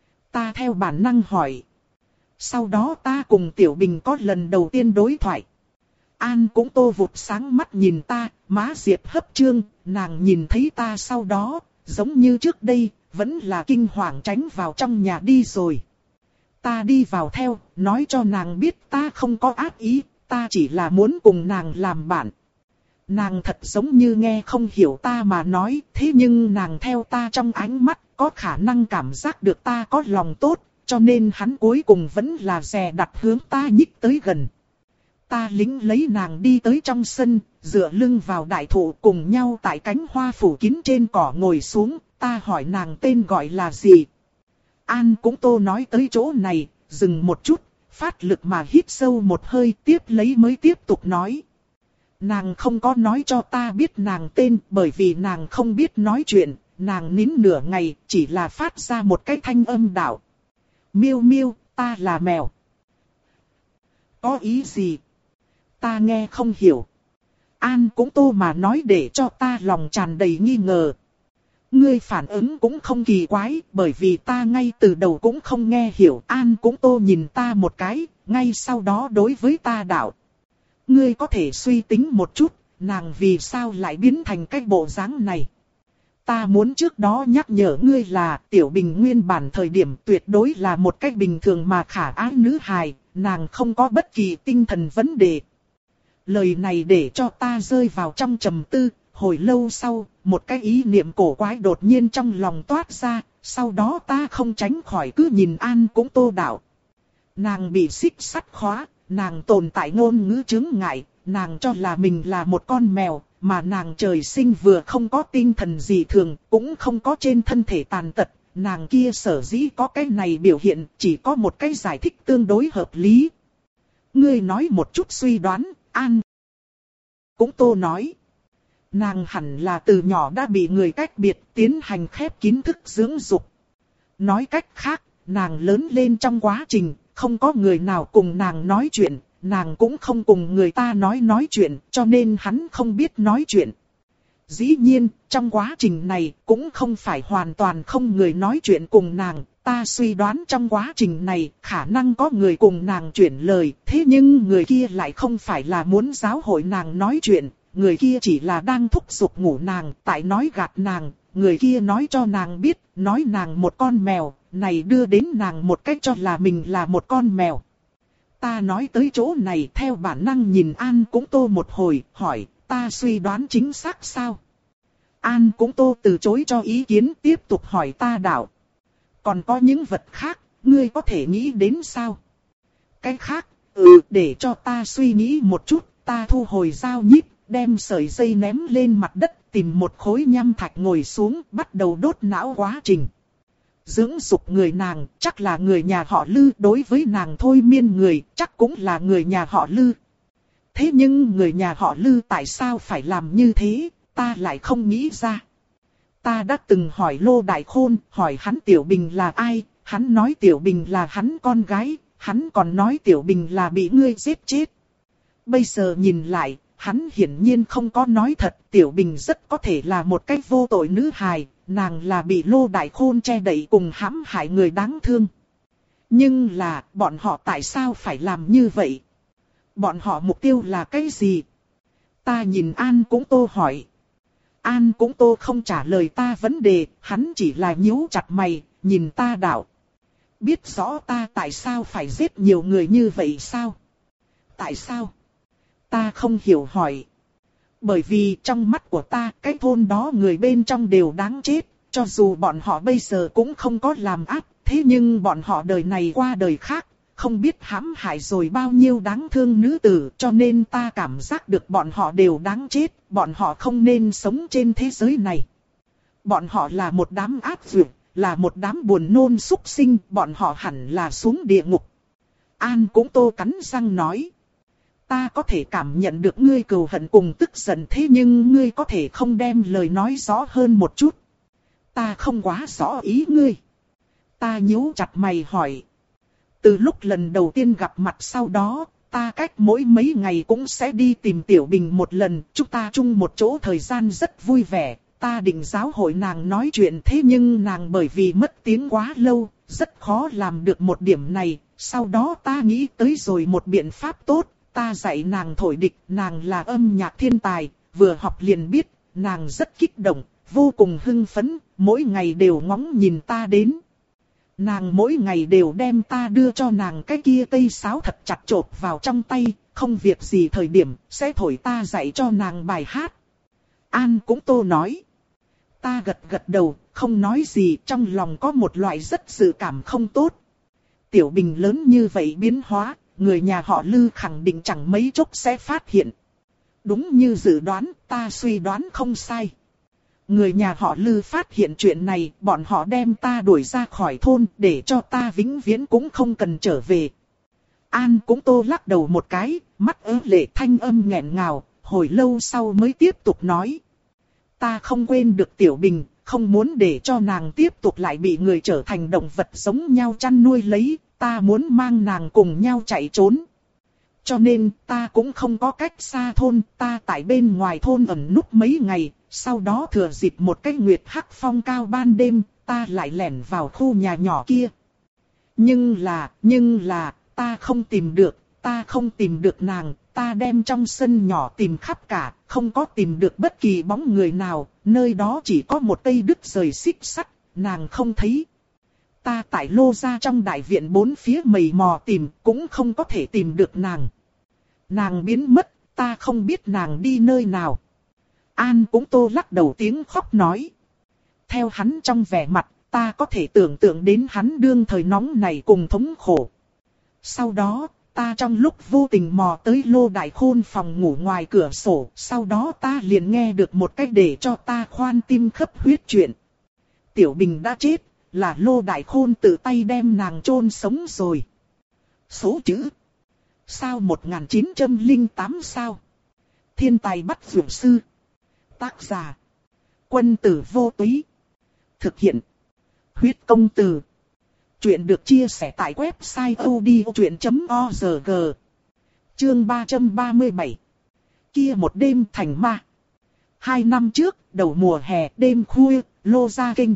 Speaker 1: ta theo bản năng hỏi. Sau đó ta cùng Tiểu Bình có lần đầu tiên đối thoại. An Cũng Tô vụt sáng mắt nhìn ta, má diệp hấp trương, nàng nhìn thấy ta sau đó, giống như trước đây, vẫn là kinh hoàng tránh vào trong nhà đi rồi. Ta đi vào theo, nói cho nàng biết ta không có ác ý, ta chỉ là muốn cùng nàng làm bạn. Nàng thật giống như nghe không hiểu ta mà nói, thế nhưng nàng theo ta trong ánh mắt, có khả năng cảm giác được ta có lòng tốt, cho nên hắn cuối cùng vẫn là dè đặt hướng ta nhích tới gần. Ta lính lấy nàng đi tới trong sân, dựa lưng vào đại thụ cùng nhau tại cánh hoa phủ kín trên cỏ ngồi xuống, ta hỏi nàng tên gọi là gì. An Cũng Tô nói tới chỗ này, dừng một chút, phát lực mà hít sâu một hơi, tiếp lấy mới tiếp tục nói. Nàng không có nói cho ta biết nàng tên, bởi vì nàng không biết nói chuyện, nàng nín nửa ngày, chỉ là phát ra một cái thanh âm đạo. Miêu miêu, ta là mèo. Có ý gì? Ta nghe không hiểu. An Cũng Tô mà nói để cho ta lòng tràn đầy nghi ngờ. Ngươi phản ứng cũng không kỳ quái, bởi vì ta ngay từ đầu cũng không nghe hiểu. An Cũng Tô nhìn ta một cái, ngay sau đó đối với ta đạo. Ngươi có thể suy tính một chút, nàng vì sao lại biến thành cái bộ dáng này. Ta muốn trước đó nhắc nhở ngươi là Tiểu Bình nguyên bản thời điểm tuyệt đối là một cách bình thường mà khả ái nữ hài, nàng không có bất kỳ tinh thần vấn đề. Lời này để cho ta rơi vào trong trầm tư, hồi lâu sau, một cái ý niệm cổ quái đột nhiên trong lòng toát ra, sau đó ta không tránh khỏi cứ nhìn An Cũng Tô đạo. Nàng bị xích sắt khóa, nàng tồn tại ngôn ngữ chứng ngại, nàng cho là mình là một con mèo, mà nàng trời sinh vừa không có tinh thần gì thường, cũng không có trên thân thể tàn tật, nàng kia sở dĩ có cái này biểu hiện, chỉ có một cái giải thích tương đối hợp lý. Ngươi nói một chút suy đoán, An Cũng Tô nói. Nàng hẳn là từ nhỏ đã bị người cách biệt tiến hành khép kín thức dưỡng dục. Nói cách khác, nàng lớn lên trong quá trình, không có người nào cùng nàng nói chuyện, nàng cũng không cùng người ta nói nói chuyện, cho nên hắn không biết nói chuyện. Dĩ nhiên, trong quá trình này cũng không phải hoàn toàn không người nói chuyện cùng nàng, ta suy đoán trong quá trình này khả năng có người cùng nàng chuyển lời, thế nhưng người kia lại không phải là muốn giáo hội nàng nói chuyện, người kia chỉ là đang thúc giục ngủ nàng, tại nói gạt nàng, người kia nói cho nàng biết, nói nàng một con mèo, này đưa đến nàng một cách cho là mình là một con mèo. Ta nói tới chỗ này theo bản năng nhìn An Cũng Tô một hồi, hỏi, ta suy đoán chính xác sao? An Cũng Tô từ chối cho ý kiến, tiếp tục hỏi ta đạo. Còn có những vật khác, ngươi có thể nghĩ đến sao? Cái khác, ừ, để cho ta suy nghĩ một chút, ta thu hồi dao nhíp, đem sợi dây ném lên mặt đất, tìm một khối nham thạch ngồi xuống, bắt đầu đốt não quá trình. Dưỡng dục người nàng, chắc là người nhà họ Lư, đối với nàng thôi miên người, chắc cũng là người nhà họ Lư. Thế nhưng người nhà họ Lư tại sao phải làm như thế, ta lại không nghĩ ra. Ta đã từng hỏi Lô Đại Khôn, hỏi hắn Tiểu Bình là ai, hắn nói Tiểu Bình là hắn con gái, hắn còn nói Tiểu Bình là bị ngươi giết chết. Bây giờ nhìn lại, hắn hiển nhiên không có nói thật, Tiểu Bình rất có thể là một cái vô tội nữ hài, nàng là bị Lô Đại Khôn che đậy cùng hãm hại người đáng thương. Nhưng là, bọn họ tại sao phải làm như vậy? Bọn họ mục tiêu là cái gì? Ta nhìn An Cũng Tô hỏi. An Cũng Tô không trả lời ta vấn đề, hắn chỉ là nhíu chặt mày, nhìn ta đạo. Biết rõ ta tại sao phải giết nhiều người như vậy sao? Tại sao? Ta không hiểu hỏi. Bởi vì trong mắt của ta, cái thôn đó người bên trong đều đáng chết, cho dù bọn họ bây giờ cũng không có làm ác, thế nhưng bọn họ đời này qua đời khác, không biết hãm hại rồi bao nhiêu đáng thương nữ tử, cho nên ta cảm giác được bọn họ đều đáng chết, bọn họ không nên sống trên thế giới này. Bọn họ là một đám ác dược, là một đám buồn nôn súc sinh, bọn họ hẳn là xuống địa ngục. An Cũng Tô cắn răng nói. Ta có thể cảm nhận được ngươi cừu hận cùng tức giận, thế nhưng ngươi có thể không đem lời nói rõ hơn một chút. Ta không quá rõ ý ngươi. Ta nhíu chặt mày hỏi. Từ lúc lần đầu tiên gặp mặt sau đó, ta cách mỗi mấy ngày cũng sẽ đi tìm Tiểu Bình một lần, chúng ta chung một chỗ thời gian rất vui vẻ. Ta định giáo hội nàng nói chuyện, thế nhưng nàng bởi vì mất tiếng quá lâu, rất khó làm được một điểm này. Sau đó ta nghĩ tới rồi một biện pháp tốt. Ta dạy nàng thổi địch, nàng là âm nhạc thiên tài, vừa học liền biết, nàng rất kích động, vô cùng hưng phấn, mỗi ngày đều ngóng nhìn ta đến. Nàng mỗi ngày đều đem ta đưa cho nàng cái kia cây sáo thật chặt chộp vào trong tay, không việc gì thời điểm, sẽ thổi ta dạy cho nàng bài hát. An Cũng Tô nói. Ta gật gật đầu, không nói gì, trong lòng có một loại rất dự cảm không tốt. Tiểu Bình lớn như vậy biến hóa. Người nhà họ Lư khẳng định chẳng mấy chốc sẽ phát hiện. Đúng như dự đoán, ta suy đoán không sai. Người nhà họ Lư phát hiện chuyện này, bọn họ đem ta đuổi ra khỏi thôn để cho ta vĩnh viễn cũng không cần trở về. An Cũng Tô lắc đầu một cái, mắt ớ lệ thanh âm nghẹn ngào, hồi lâu sau mới tiếp tục nói. Ta không quên được Tiểu Bình, không muốn để cho nàng tiếp tục lại bị người trở thành động vật giống nhau chăn nuôi lấy. Ta muốn mang nàng cùng nhau chạy trốn. Cho nên ta cũng không có cách xa thôn, ta tại bên ngoài thôn ẩn núp mấy ngày, sau đó thừa dịp một cái nguyệt hắc phong cao ban đêm, ta lại lẻn vào khu nhà nhỏ kia. Nhưng là, nhưng là, ta không tìm được, ta không tìm được nàng, ta đem trong sân nhỏ tìm khắp cả, không có tìm được bất kỳ bóng người nào, nơi đó chỉ có một cây đứt rời xích sắt, nàng không thấy. Ta tại Lô gia trong đại viện bốn phía mầy mò tìm, cũng không có thể tìm được nàng. Nàng biến mất, ta không biết nàng đi nơi nào. An cũng Tô lắc đầu tiếng khóc nói. Theo hắn trong vẻ mặt, ta có thể tưởng tượng đến hắn đương thời nóng này cùng thống khổ. Sau đó, ta trong lúc vô tình mò tới Lô Đại Khôn phòng ngủ ngoài cửa sổ, sau đó ta liền nghe được một cách để cho ta khoan tim khấp huyết chuyện. Tiểu Bình đã chết, là Lô Đại Khôn tự tay đem nàng chôn sống rồi. Số chữ. Sao một nghìn chín trăm lẻ tám sao? Thiên tài bắt phượng sư. Tác giả. Quân tử vô túy. Thực hiện. Huyết công từ. Chuyện được chia sẻ tại website odchuyện chấm org. Chương ba trăm ba mươi bảy. Kia một đêm thành ma. Hai năm trước, đầu mùa hè, đêm khuya, Lô gia kinh.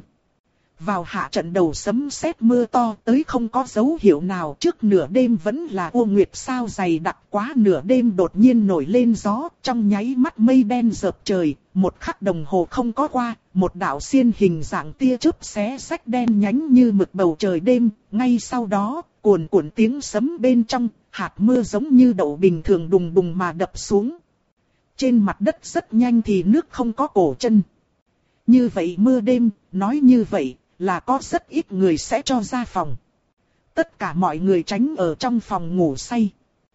Speaker 1: Vào hạ trận đầu sấm sét mưa to tới không có dấu hiệu nào, trước nửa đêm vẫn là ô nguyệt sao dày đặc, quá nửa đêm đột nhiên nổi lên gió, trong nháy mắt mây đen dợp trời, một khắc đồng hồ không có qua, một đạo xiên hình dạng tia chớp xé xách đen nhánh như mực bầu trời đêm, ngay sau đó, cuồn cuộn tiếng sấm bên trong, hạt mưa giống như đậu bình thường đùng đùng mà đập xuống. Trên mặt đất rất nhanh thì nước không có cổ chân. Như vậy mưa đêm, nói như vậy, là có rất ít người sẽ cho ra phòng. Tất cả mọi người tránh ở trong phòng ngủ say.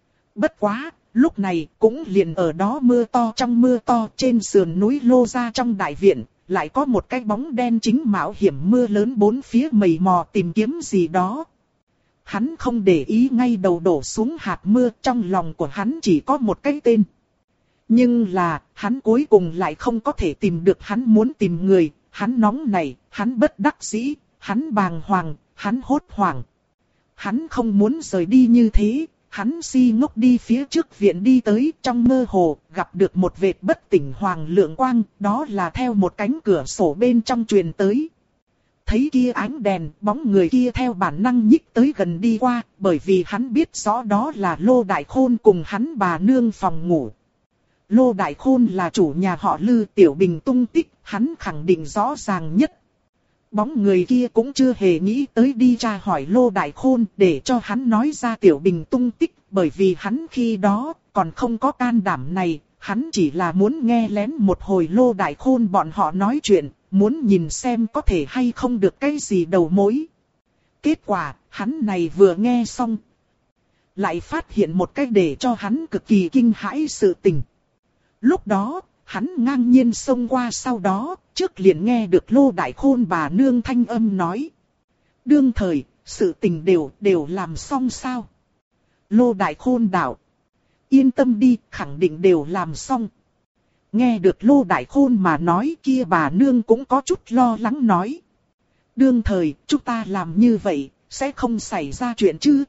Speaker 1: Bất quá, lúc này cũng liền ở đó mưa to trong mưa to trên sườn núi Lô gia trong đại viện, lại có một cái bóng đen chính mạo hiểm mưa lớn bốn phía mầy mò tìm kiếm gì đó. Hắn không để ý ngay đầu đổ xuống hạt mưa, trong lòng của hắn chỉ có một cái tên. Nhưng là, hắn cuối cùng lại không có thể tìm được hắn muốn tìm người. Hắn nóng nảy, hắn bất đắc dĩ, hắn bàng hoàng, hắn hốt hoảng. Hắn không muốn rời đi như thế, hắn si ngốc đi phía trước viện đi tới, trong mơ hồ, gặp được một vệt bất tỉnh hoàng lượng quang, đó là theo một cánh cửa sổ bên trong truyền tới. Thấy kia ánh đèn, bóng người kia theo bản năng nhích tới gần đi qua, bởi vì hắn biết rõ đó là Lô Đại Khôn cùng hắn bà nương phòng ngủ. Lô Đại Khôn là chủ nhà họ Lư, Tiểu Bình tung tích, hắn khẳng định rõ ràng nhất. Bóng người kia cũng chưa hề nghĩ tới đi tra hỏi Lô Đại Khôn để cho hắn nói ra Tiểu Bình tung tích, bởi vì hắn khi đó còn không có can đảm này, hắn chỉ là muốn nghe lén một hồi Lô Đại Khôn bọn họ nói chuyện, muốn nhìn xem có thể hay không được cái gì đầu mối. Kết quả, hắn này vừa nghe xong, lại phát hiện một cái để cho hắn cực kỳ kinh hãi sự tình. Lúc đó, hắn ngang nhiên xông qua sau đó, trước liền nghe được Lô Đại Khôn bà nương thanh âm nói. Đương thời, sự tình đều, đều làm xong sao? Lô Đại Khôn đạo. Yên tâm đi, khẳng định đều làm xong. Nghe được Lô Đại Khôn mà nói kia bà nương cũng có chút lo lắng nói. Đương thời, chúng ta làm như vậy, sẽ không xảy ra chuyện chứ?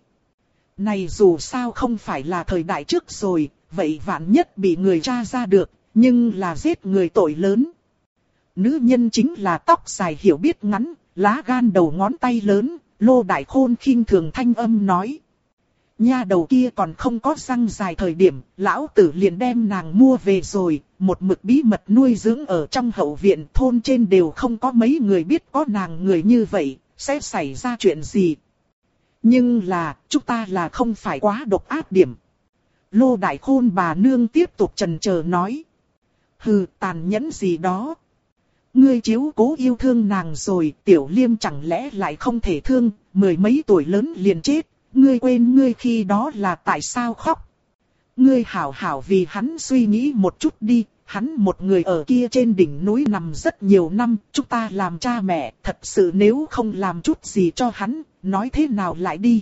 Speaker 1: Này dù sao không phải là thời đại trước rồi, vậy vạn nhất bị người tra ra được, nhưng là giết người tội lớn. Nữ nhân chính là tóc dài hiểu biết ngắn, lá gan đầu ngón tay lớn, Lô Đại Khôn khinh thường thanh âm nói. Nha đầu kia còn không có răng dài thời điểm, lão tử liền đem nàng mua về rồi, một mực bí mật nuôi dưỡng ở trong hậu viện, thôn trên đều không có mấy người biết có nàng người như vậy, sẽ xảy ra chuyện gì. Nhưng là, chúng ta là không phải quá độc ác điểm. Lô Đại Khôn bà nương tiếp tục chần chờ nói. Hừ, tàn nhẫn gì đó. Ngươi chiếu cố yêu thương nàng rồi, Tiểu Liêm chẳng lẽ lại không thể thương, mười mấy tuổi lớn liền chết, ngươi quên ngươi khi đó là tại sao khóc. Ngươi hảo hảo vì hắn suy nghĩ một chút đi, hắn một người ở kia trên đỉnh núi nằm rất nhiều năm, chúng ta làm cha mẹ, thật sự nếu không làm chút gì cho hắn, nói thế nào lại đi.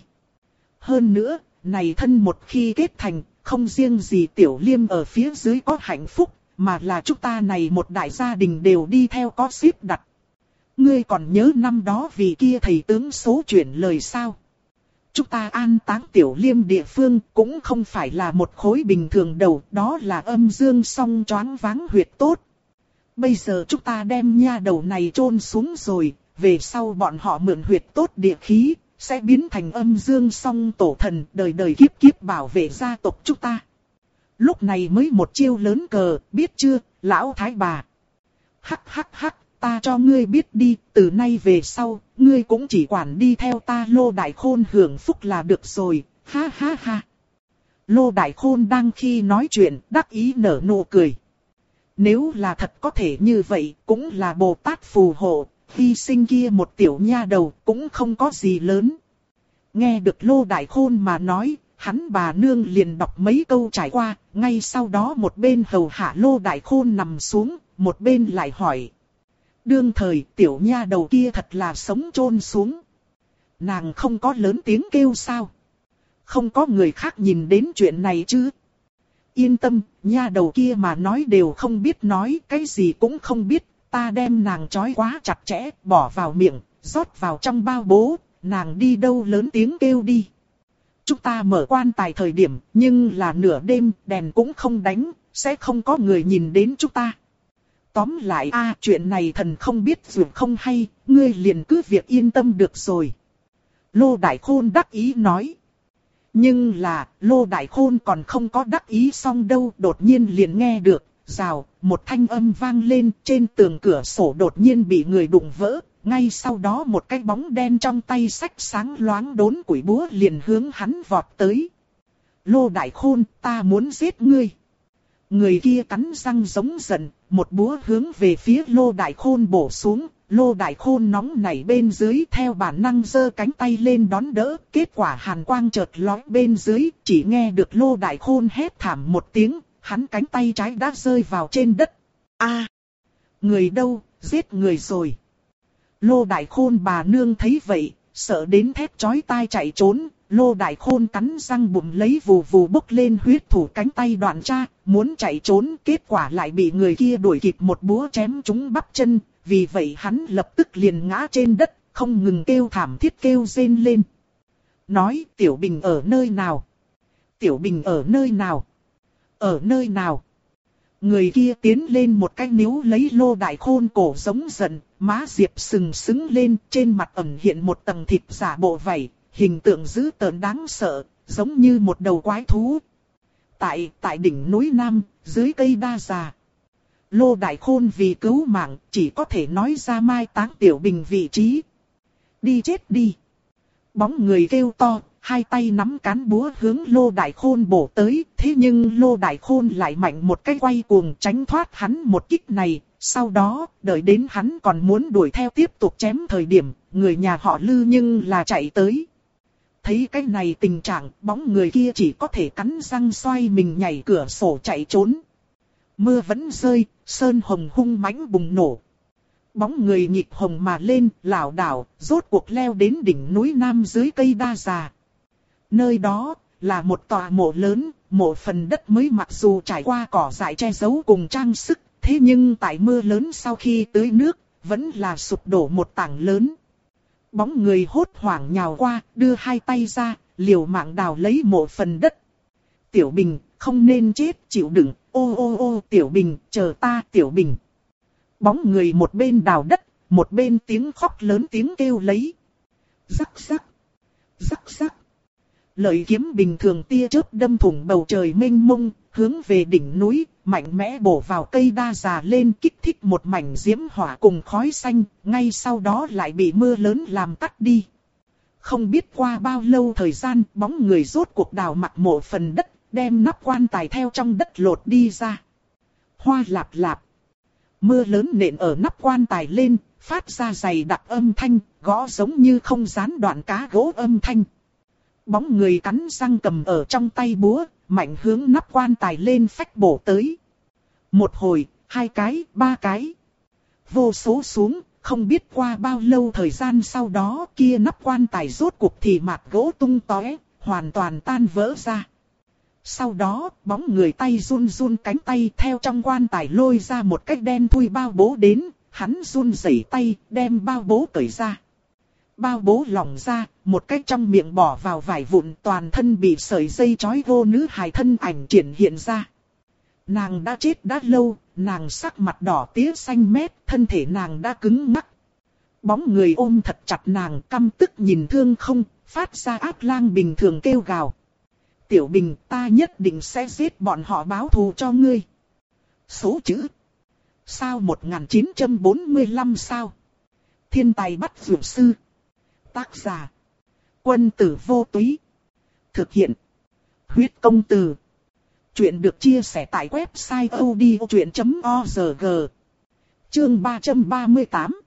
Speaker 1: Hơn nữa, này thân một khi kết thành, không riêng gì Tiểu Liêm ở phía dưới có hạnh phúc, mà là chúng ta này một đại gia đình đều đi theo có xếp đặt. Ngươi còn nhớ năm đó vì kia thầy tướng số chuyển lời sao? Chúng ta an táng Tiểu Liêm địa phương cũng không phải là một khối bình thường đầu, đó là âm dương song choáng váng huyệt tốt. Bây giờ chúng ta đem nha đầu này chôn xuống rồi, về sau bọn họ mượn huyệt tốt địa khí, sẽ biến thành âm dương song tổ thần đời đời kiếp kiếp bảo vệ gia tộc chúng ta. Lúc này mới một chiêu lớn cờ, biết chưa, lão thái bà. Hắc hắc hắc, ta cho ngươi biết đi, từ nay về sau, ngươi cũng chỉ quản đi theo ta Lô Đại Khôn hưởng phúc là được rồi, ha ha ha. Lô Đại Khôn đang khi nói chuyện, đắc ý nở nụ cười. Nếu là thật có thể như vậy, cũng là Bồ Tát phù hộ, hy sinh kia một tiểu nha đầu cũng không có gì lớn. Nghe được Lô Đại Khôn mà nói, hắn bà nương liền đọc mấy câu trải qua, ngay sau đó một bên hầu hạ Lô Đại Khôn nằm xuống, một bên lại hỏi. Đương thời tiểu nha đầu kia thật là sống chôn xuống. Nàng không có lớn tiếng kêu sao? Không có người khác nhìn đến chuyện này chứ? Yên tâm, nha đầu kia mà nói đều không biết nói, cái gì cũng không biết. Ta đem nàng trói quá chặt chẽ, bỏ vào miệng, rót vào trong bao bố, nàng đi đâu lớn tiếng kêu đi. Chúng ta mở quan tài thời điểm, nhưng là nửa đêm, đèn cũng không đánh, sẽ không có người nhìn đến chúng ta. Tóm lại a chuyện này thần không biết dù không hay, ngươi liền cứ việc yên tâm được rồi. Lô Đại Khôn đắc ý nói. Nhưng là, Lô Đại Khôn còn không có đắc ý xong đâu, đột nhiên liền nghe được, rào, một thanh âm vang lên, trên tường cửa sổ đột nhiên bị người đụng vỡ, ngay sau đó một cái bóng đen trong tay xách sáng loáng đốn củi búa liền hướng hắn vọt tới. Lô Đại Khôn, ta muốn giết ngươi. Người kia cắn răng giống giận, một búa hướng về phía Lô Đại Khôn bổ xuống, Lô Đại Khôn nóng nảy bên dưới theo bản năng giơ cánh tay lên đón đỡ, kết quả hàn quang chợt lóe bên dưới, chỉ nghe được Lô Đại Khôn hét thảm một tiếng, hắn cánh tay trái đã rơi vào trên đất. A, người đâu, giết người rồi. Lô Đại Khôn bà nương thấy vậy, sợ đến thét chói tai chạy trốn. Lô Đại Khôn cắn răng bụng lấy vù vù bốc lên huyết thủ cánh tay đoạn ra, muốn chạy trốn, kết quả lại bị người kia đuổi kịp một búa chém trúng bắp chân, vì vậy hắn lập tức liền ngã trên đất, không ngừng kêu thảm thiết kêu rên lên. Nói, Tiểu Bình ở nơi nào? Tiểu Bình ở nơi nào? Ở nơi nào? Người kia tiến lên một cái níu lấy Lô Đại Khôn cổ giống giận, má diệp sừng sững lên, trên mặt ẩn hiện một tầng thịt giả bộ vảy. Hình tượng dữ tợn đáng sợ, giống như một đầu quái thú. Tại, tại đỉnh núi Nam, dưới cây đa già. Lô Đại Khôn vì cứu mạng, chỉ có thể nói ra mai táng Tiểu Bình vị trí. Đi chết đi. Bóng người kêu to, hai tay nắm cán búa hướng Lô Đại Khôn bổ tới. Thế nhưng Lô Đại Khôn lại mạnh một cái quay cuồng tránh thoát hắn một kích này. Sau đó, đợi đến hắn còn muốn đuổi theo tiếp tục chém thời điểm, người nhà họ Lư nhưng là chạy tới. Thấy cái này tình trạng, bóng người kia chỉ có thể cắn răng xoay mình nhảy cửa sổ chạy trốn. Mưa vẫn rơi, sơn hồng hung mãnh bùng nổ. Bóng người nhịp hồng mà lên, lảo đảo, rốt cuộc leo đến đỉnh núi Nam dưới cây đa già. Nơi đó, là một tòa mộ lớn, mộ phần đất mới mặc dù trải qua cỏ dại che giấu cùng trang sức, thế nhưng tại mưa lớn sau khi tưới nước, vẫn là sụp đổ một tảng lớn. Bóng người hốt hoảng nhào qua, đưa hai tay ra, liều mạng đào lấy mộ phần đất. Tiểu Bình, không nên chết, chịu đựng, ô ô ô Tiểu Bình, chờ ta Tiểu Bình. Bóng người một bên đào đất, một bên tiếng khóc lớn tiếng kêu lấy. Rắc rắc, rắc rắc. Lợi kiếm bình thường tia chớp đâm thủng bầu trời mênh mông, hướng về đỉnh núi, mạnh mẽ bổ vào cây đa già lên kích thích một mảnh diễm hỏa cùng khói xanh, ngay sau đó lại bị mưa lớn làm tắt đi. Không biết qua bao lâu thời gian, bóng người rốt cuộc đào mặt mộ phần đất, đem nắp quan tài theo trong đất lột đi ra. Hoa lạp lạp. Mưa lớn nện ở nắp quan tài lên, phát ra dày đặc âm thanh, gõ giống như không gián đoạn cá gỗ âm thanh. Bóng người cắn răng cầm ở trong tay búa, mạnh hướng nắp quan tài lên phách bổ tới. Một hồi, hai cái, ba cái. Vô số xuống, không biết qua bao lâu thời gian sau đó kia nắp quan tài rốt cuộc thì mạt gỗ tung tóe, hoàn toàn tan vỡ ra. Sau đó, bóng người tay run run cánh tay theo trong quan tài lôi ra một cái đen thui bao bố đến, hắn run rẩy tay, đem bao bố cởi ra. Bao bố lỏng ra, một cái trong miệng bỏ vào vải vụn toàn thân bị sợi dây trói vô nữ hài thân ảnh triển hiện ra. Nàng đã chết đã lâu, nàng sắc mặt đỏ tía xanh mét, thân thể nàng đã cứng ngắc. Bóng người ôm thật chặt nàng căm tức nhìn thương không, phát ra ác lang bình thường kêu gào. Tiểu Bình, ta nhất định sẽ giết bọn họ báo thù cho ngươi. Số chữ. Sao một nghìn chín trăm bốn mươi lăm sao? Thiên tài bắt dược sư. Tác giả. Quân tử vô túy. Thực hiện. Huyết công từ. Chuyện được chia sẻ tại website odchuyện chấm org. Chương ba trăm ba mươi tám.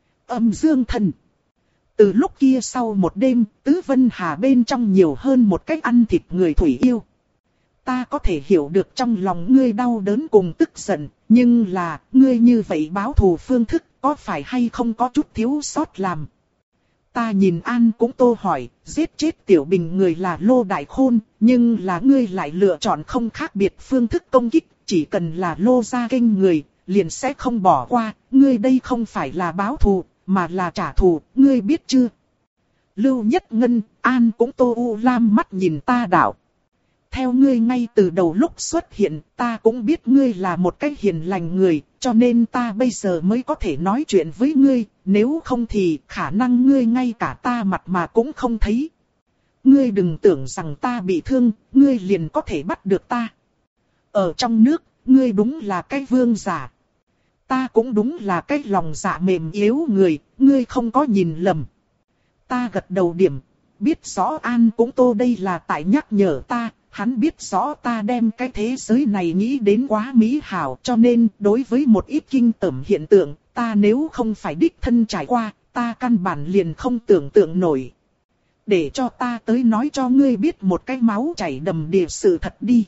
Speaker 1: Âm dương thần. Từ lúc kia sau một đêm, Tứ Vân Hà bên trong nhiều hơn một cách ăn thịt người thủy yêu. Ta có thể hiểu được trong lòng ngươi đau đớn cùng tức giận, nhưng là, ngươi như vậy báo thù phương thức, có phải hay không có chút thiếu sót làm? Ta nhìn An cũng Tô hỏi, giết chết Tiểu Bình người là Lô Đại Khôn, nhưng là ngươi lại lựa chọn không khác biệt phương thức công kích, chỉ cần là Lô gia kênh người, liền sẽ không bỏ qua, ngươi đây không phải là báo thù, mà là trả thù, ngươi biết chưa? Lưu Nhất Ngân, An cũng Tô U Lam mắt nhìn ta đạo. Theo ngươi ngay từ đầu lúc xuất hiện, ta cũng biết ngươi là một cái hiền lành người, cho nên ta bây giờ mới có thể nói chuyện với ngươi, nếu không thì khả năng ngươi ngay cả ta mặt mà cũng không thấy. Ngươi đừng tưởng rằng ta bị thương, ngươi liền có thể bắt được ta. Ở trong nước, ngươi đúng là cái vương giả. Ta cũng đúng là cái lòng dạ mềm yếu người, ngươi không có nhìn lầm. Ta gật đầu điểm, biết rõ An cũng Tô đây là tại nhắc nhở ta. Hắn biết rõ ta đem cái thế giới này nghĩ đến quá mỹ hảo, cho nên đối với một ít kinh tởm hiện tượng, ta nếu không phải đích thân trải qua, ta căn bản liền không tưởng tượng nổi. Để cho ta tới nói cho ngươi biết một cái máu chảy đầm đìa sự thật đi.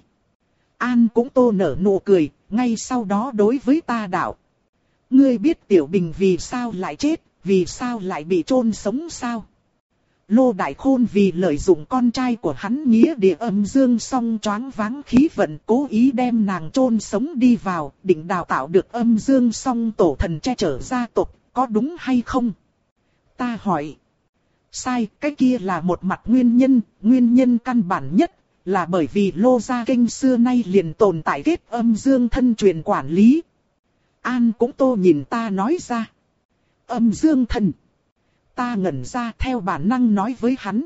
Speaker 1: An cũng Tô nở nụ cười, ngay sau đó đối với ta đạo. Ngươi biết Tiểu Bình vì sao lại chết, vì sao lại bị chôn sống sao? Lô Đại Khôn vì lợi dụng con trai của hắn nghĩa địa âm dương song choáng váng khí vận, cố ý đem nàng chôn sống đi vào, định đào tạo được âm dương song tổ thần che chở gia tộc, có đúng hay không? Ta hỏi. Sai, cái kia là một mặt nguyên nhân, nguyên nhân căn bản nhất, là bởi vì Lô gia kênh xưa nay liền tồn tại kết âm dương thân truyền quản lý. An cũng Tô nhìn ta nói ra. Âm dương thần. Ta ngẩn ra theo bản năng nói với hắn.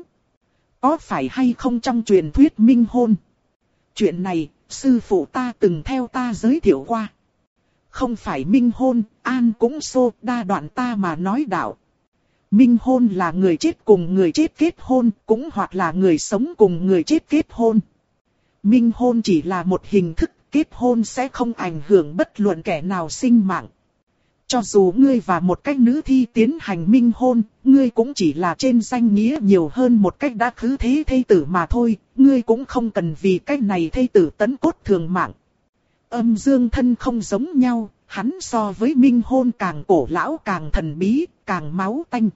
Speaker 1: Có phải hay không trong truyền thuyết minh hôn? Chuyện này, sư phụ ta từng theo ta giới thiệu qua. Không phải minh hôn, An cũng xô đa đoạn ta mà nói đạo. Minh hôn là người chết cùng người chết kết hôn, cũng hoặc là người sống cùng người chết kết hôn. Minh hôn chỉ là một hình thức, kết hôn sẽ không ảnh hưởng bất luận kẻ nào sinh mạng. Cho dù ngươi và một cách nữ thi tiến hành minh hôn, ngươi cũng chỉ là trên danh nghĩa nhiều hơn một cách đã khứ thế thê tử mà thôi, ngươi cũng không cần vì cách này thê tử tấn cốt thường mạng. Âm dương thân không giống nhau, hắn so với minh hôn càng cổ lão càng thần bí, càng máu tanh.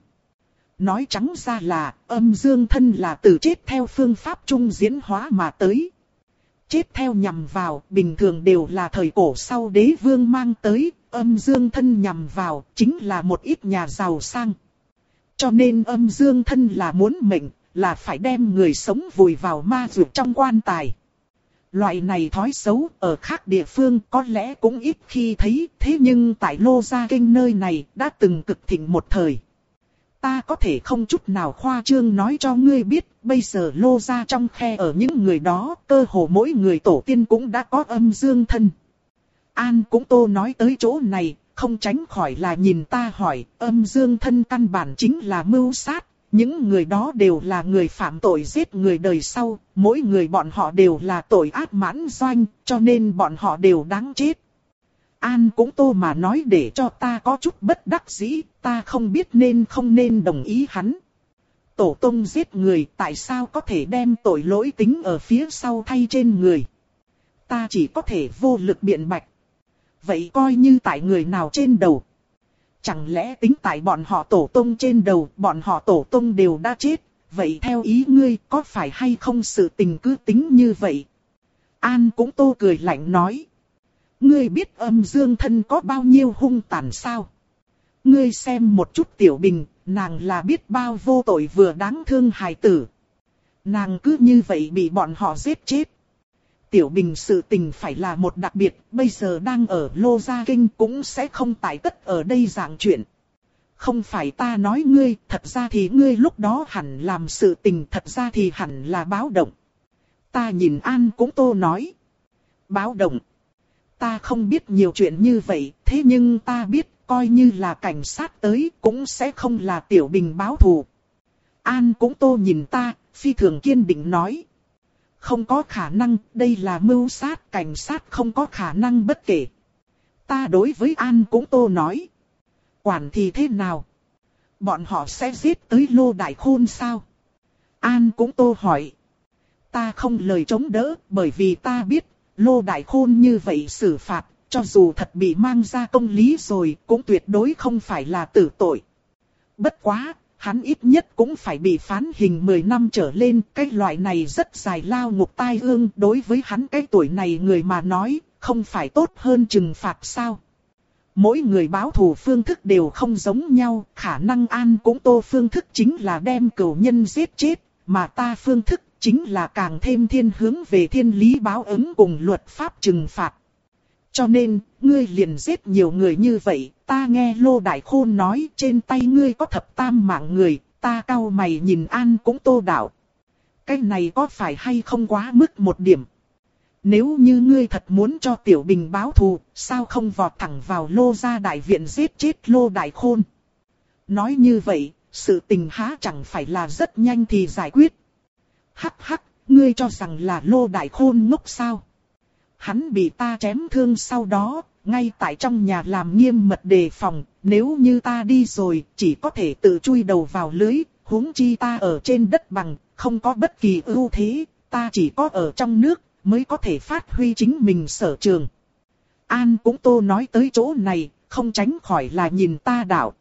Speaker 1: Nói trắng ra là, âm dương thân là từ chết theo phương pháp trung diễn hóa mà tới. Chết theo nhằm vào, bình thường đều là thời cổ sau đế vương mang tới, âm dương thân nhằm vào, chính là một ít nhà giàu sang. Cho nên âm dương thân là muốn mệnh, là phải đem người sống vùi vào ma dược trong quan tài. Loại này thói xấu ở khác địa phương có lẽ cũng ít khi thấy, thế nhưng tại Lô Gia Kinh nơi này đã từng cực thịnh một thời. Ta có thể không chút nào khoa trương nói cho ngươi biết, bây giờ Lô Gia trong khe ở những người đó, cơ hồ mỗi người tổ tiên cũng đã có âm dương thân. An cũng Tô nói tới chỗ này, không tránh khỏi là nhìn ta hỏi, âm dương thân căn bản chính là mưu sát, những người đó đều là người phạm tội giết người đời sau, mỗi người bọn họ đều là tội ác mãn doanh, cho nên bọn họ đều đáng chết. An cũng Tô mà nói để cho ta có chút bất đắc dĩ, ta không biết nên không nên đồng ý hắn. Tổ tông giết người, tại sao có thể đem tội lỗi tính ở phía sau thay trên người? Ta chỉ có thể vô lực biện bạch. Vậy coi như tại người nào trên đầu? Chẳng lẽ tính tại bọn họ tổ tông trên đầu, bọn họ tổ tông đều đã chết, vậy theo ý ngươi có phải hay không sự tình cứ tính như vậy? An cũng Tô cười lạnh nói. Ngươi biết âm dương thân có bao nhiêu hung tàn sao? Ngươi xem một chút Tiểu Bình, nàng là biết bao vô tội vừa đáng thương hài tử. Nàng cứ như vậy bị bọn họ giết chết. Tiểu Bình sự tình phải là một đặc biệt, bây giờ đang ở Lô Gia Kinh cũng sẽ không tại tất ở đây dạng chuyện. Không phải ta nói ngươi, thật ra thì ngươi lúc đó hẳn làm sự tình, thật ra thì hẳn là báo động. Ta nhìn An Cũng Tô nói. Báo động. Ta không biết nhiều chuyện như vậy, thế nhưng ta biết coi như là cảnh sát tới cũng sẽ không là Tiểu Bình báo thù. An Cũng Tô nhìn ta, phi thường kiên định nói. Không có khả năng, đây là mưu sát, cảnh sát không có khả năng bất kể. Ta đối với An Cũng Tô nói. Quản thì thế nào? Bọn họ sẽ giết tới Lô Đại Khôn sao? An Cũng Tô hỏi. Ta không lời chống đỡ, bởi vì ta biết, Lô Đại Khôn như vậy xử phạt, cho dù thật bị mang ra công lý rồi, cũng tuyệt đối không phải là tử tội. Bất quá, hắn ít nhất cũng phải bị phán hình mười năm trở lên, cái loại này rất dài lao ngục tai ương, đối với hắn cái tuổi này người mà nói, không phải tốt hơn trừng phạt sao? Mỗi người báo thù phương thức đều không giống nhau, khả năng An Cũng Tô phương thức chính là đem cửu nhân giết chết, mà ta phương thức chính là càng thêm thiên hướng về thiên lý báo ứng cùng luật pháp trừng phạt. Cho nên, ngươi liền giết nhiều người như vậy, ta nghe Lô Đại Khôn nói trên tay ngươi có thập tam mạng người, ta cau mày nhìn An Cũng Tô đạo. Cái này có phải hay không quá mức một điểm? Nếu như ngươi thật muốn cho Tiểu Bình báo thù, sao không vọt thẳng vào Lô gia đại viện giết chết Lô Đại Khôn? Nói như vậy, sự tình há chẳng phải là rất nhanh thì giải quyết. Hắc hắc, ngươi cho rằng là Lô Đại Khôn ngốc sao? Hắn bị ta chém thương sau đó, ngay tại trong nhà làm nghiêm mật đề phòng, nếu như ta đi rồi, chỉ có thể tự chui đầu vào lưới, huống chi ta ở trên đất bằng, không có bất kỳ ưu thế, ta chỉ có ở trong nước, mới có thể phát huy chính mình sở trường. An Cũng Tô nói tới chỗ này, không tránh khỏi là nhìn ta đạo.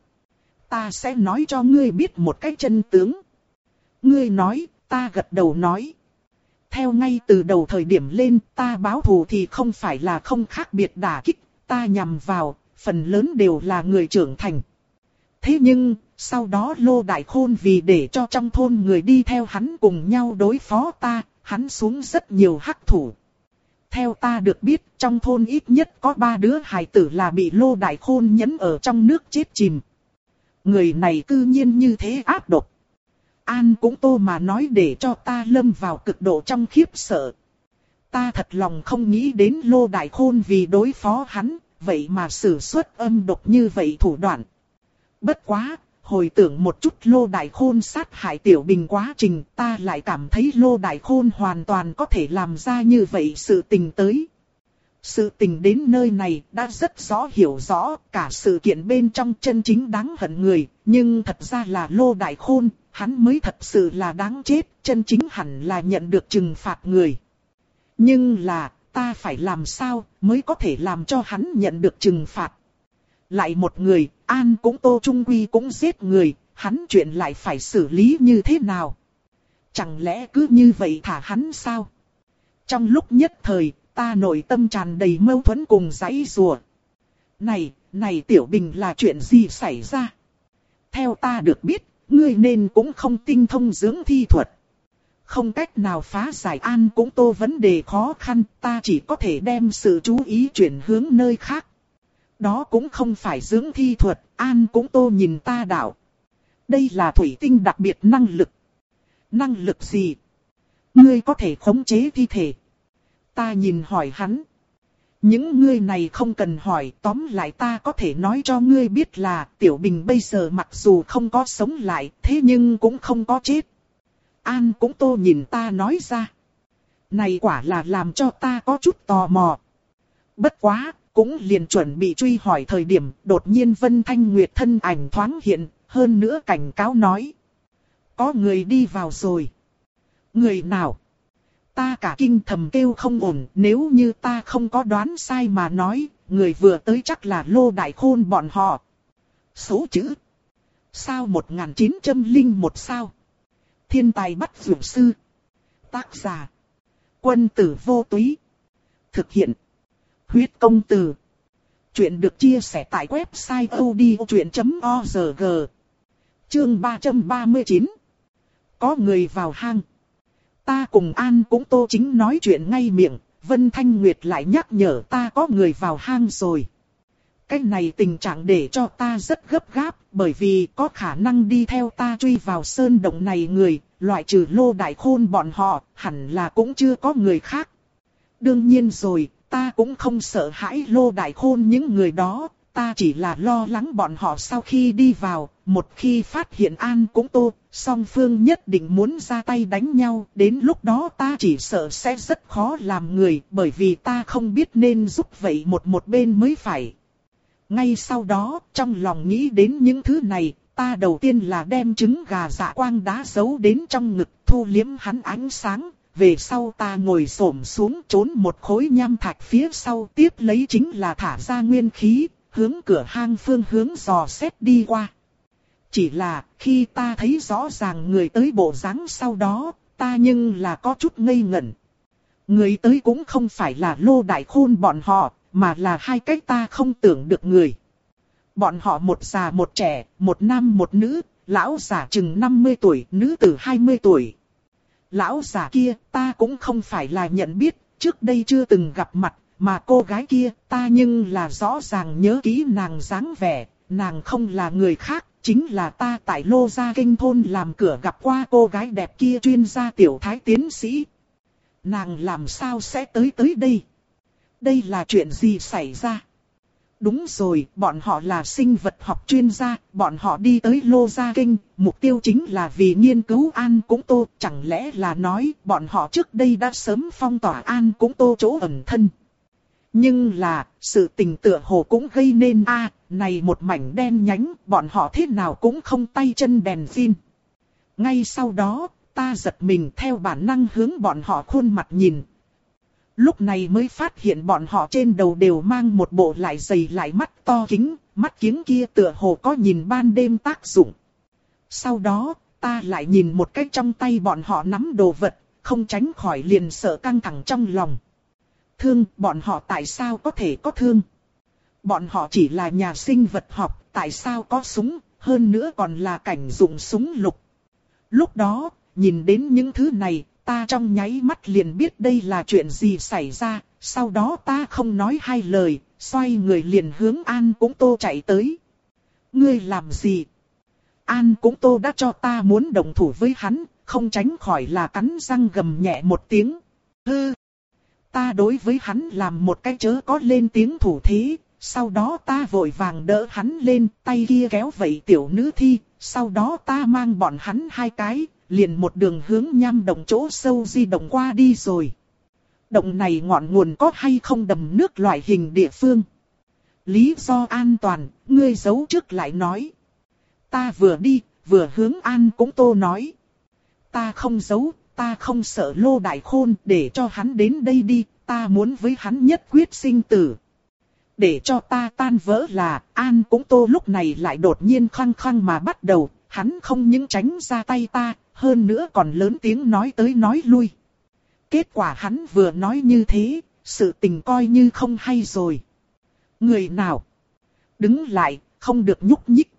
Speaker 1: Ta sẽ nói cho ngươi biết một cái chân tướng. Ngươi nói, ta gật đầu nói. Theo ngay từ đầu thời điểm lên, ta báo thù thì không phải là không khác biệt đả kích, ta nhằm vào, phần lớn đều là người trưởng thành. Thế nhưng, sau đó Lô Đại Khôn vì để cho trong thôn người đi theo hắn cùng nhau đối phó ta, hắn xuống rất nhiều hắc thủ. Theo ta được biết, trong thôn ít nhất có ba đứa hài tử là bị Lô Đại Khôn nhấn ở trong nước chết chìm. Người này cư nhiên như thế ác độc. An Cũng Tô mà nói để cho ta lâm vào cực độ trong khiếp sợ. Ta thật lòng không nghĩ đến Lô Đại Khôn vì đối phó hắn, vậy mà sử xuất âm độc như vậy thủ đoạn. Bất quá, hồi tưởng một chút Lô Đại Khôn sát hại Tiểu Bình quá trình, ta lại cảm thấy Lô Đại Khôn hoàn toàn có thể làm ra như vậy sự tình tới. Sự tình đến nơi này đã rất rõ hiểu rõ, cả sự kiện bên trong chân chính đáng hận người, nhưng thật ra là Lô Đại Khôn, hắn mới thật sự là đáng chết, chân chính hẳn là nhận được trừng phạt người. Nhưng là, ta phải làm sao mới có thể làm cho hắn nhận được trừng phạt? Lại một người, An Cũng Tô trung quy cũng giết người, hắn chuyện lại phải xử lý như thế nào? Chẳng lẽ cứ như vậy thả hắn sao? Trong lúc nhất thời, ta nội tâm tràn đầy mâu thuẫn cùng giãy giụa. Này, này Tiểu Bình là chuyện gì xảy ra? Theo ta được biết, ngươi nên cũng không tinh thông dưỡng thi thuật. Không cách nào phá giải An Cũng Tô vấn đề khó khăn, ta chỉ có thể đem sự chú ý chuyển hướng nơi khác. Đó cũng không phải dưỡng thi thuật, An Cũng Tô nhìn ta đạo. Đây là thủy tinh đặc biệt năng lực. Năng lực gì? Ngươi có thể khống chế thi thể. Ta nhìn hỏi hắn. Những ngươi này không cần hỏi, tóm lại ta có thể nói cho ngươi biết là Tiểu Bình bây giờ mặc dù không có sống lại, thế nhưng cũng không có chết. An Cũng Tô nhìn ta nói ra. Này quả là làm cho ta có chút tò mò. Bất quá, cũng liền chuẩn bị truy hỏi thời điểm, đột nhiên Vân Thanh Nguyệt thân ảnh thoáng hiện, hơn nữa cảnh cáo nói. Có người đi vào rồi. Người nào? Ta cả kinh thầm kêu không ổn, nếu như ta không có đoán sai mà nói, người vừa tới chắc là Lô Đại Khôn bọn họ. Số chữ. Sao một nghìn chín trăm lẻ một sao? Thiên tài bắt dược sư. Tác giả. Quân tử vô túy. Thực hiện. Huyết công từ. Chuyện được chia sẻ tại website odchuyện chấm org. Chương ba trăm ba mươi chín. Có người vào hang. Ta cùng An Cũng Tô chính nói chuyện ngay miệng, Vân Thanh Nguyệt lại nhắc nhở ta có người vào hang rồi. Cái này tình trạng để cho ta rất gấp gáp, bởi vì có khả năng đi theo ta truy vào sơn động này người, loại trừ Lô Đại Khôn bọn họ, hẳn là cũng chưa có người khác. Đương nhiên rồi, ta cũng không sợ hãi Lô Đại Khôn những người đó, ta chỉ là lo lắng bọn họ sau khi đi vào, một khi phát hiện An Cũng Tô, song phương nhất định muốn ra tay đánh nhau, đến lúc đó ta chỉ sợ sẽ rất khó làm người, bởi vì ta không biết nên giúp vậy một một bên mới phải. Ngay sau đó, trong lòng nghĩ đến những thứ này, ta đầu tiên là đem trứng gà dạ quang đá giấu đến trong ngực, thu liếm hắn ánh sáng. Về sau ta ngồi xổm xuống trốn một khối nham thạch phía sau, tiếp lấy chính là thả ra nguyên khí, hướng cửa hang phương hướng dò xét đi qua. Chỉ là, khi ta thấy rõ ràng người tới bộ dáng sau đó, ta nhưng là có chút ngây ngẩn. Người tới cũng không phải là Lô Đại Khôn bọn họ, mà là hai cái ta không tưởng được người. Bọn họ một già một trẻ, một nam một nữ, lão già chừng năm mươi tuổi, nữ tử hai mươi tuổi. Lão già kia ta cũng không phải là nhận biết, trước đây chưa từng gặp mặt, mà cô gái kia ta nhưng là rõ ràng nhớ kỹ nàng dáng vẻ, nàng không là người khác, chính là ta tại Lô Gia Kinh thôn làm cửa gặp qua cô gái đẹp kia, chuyên gia tiểu thái tiến sĩ. Nàng làm sao sẽ tới tới đây? Đây là chuyện gì xảy ra? Đúng rồi, bọn họ là sinh vật học chuyên gia, bọn họ đi tới Lô Gia Kinh, mục tiêu chính là vì nghiên cứu An Cũng Tô, chẳng lẽ là nói bọn họ trước đây đã sớm phong tỏa An Cũng Tô chỗ ẩn thân. Nhưng là, sự tình tựa hồ cũng gây nên a à, này một mảnh đen nhánh, bọn họ thế nào cũng không tay chân đèn pin. Ngay sau đó, ta giật mình theo bản năng hướng bọn họ khuôn mặt nhìn. Lúc này mới phát hiện bọn họ trên đầu đều mang một bộ lại dày lại mắt to kính, mắt kiếng kia tựa hồ có nhìn ban đêm tác dụng. Sau đó, ta lại nhìn một cái trong tay bọn họ nắm đồ vật, không tránh khỏi liền sợ căng thẳng trong lòng. Thương, bọn họ tại sao có thể có thương? Bọn họ chỉ là nhà sinh vật học, tại sao có súng, hơn nữa còn là cảnh dụng súng lục. Lúc đó, nhìn đến những thứ này, ta trong nháy mắt liền biết đây là chuyện gì xảy ra, sau đó ta không nói hai lời, xoay người liền hướng An Cũng Tô chạy tới. Ngươi làm gì? An Cũng Tô đã cho ta muốn đồng thủ với hắn, không tránh khỏi là cắn răng gầm nhẹ một tiếng. Hư! Ta đối với hắn làm một cái chớ có lên tiếng thủ thế, sau đó ta vội vàng đỡ hắn lên, tay kia kéo vậy tiểu nữ thi, sau đó ta mang bọn hắn hai cái, liền một đường hướng nham động chỗ sâu di động qua đi rồi. Động này ngọn nguồn có hay không đầm nước loại hình địa phương? Lý do an toàn, ngươi giấu trước lại nói. Ta vừa đi, vừa hướng An Cũng Tô nói. Ta không giấu, ta không sợ Lô Đại Khôn, để cho hắn đến đây đi, ta muốn với hắn nhất quyết sinh tử. Để cho ta tan vỡ là, An Cũng Tô lúc này lại đột nhiên khăng khăng mà bắt đầu, hắn không những tránh ra tay ta, hơn nữa còn lớn tiếng nói tới nói lui. Kết quả hắn vừa nói như thế, sự tình coi như không hay rồi. Người nào? Đứng lại, không được nhúc nhích.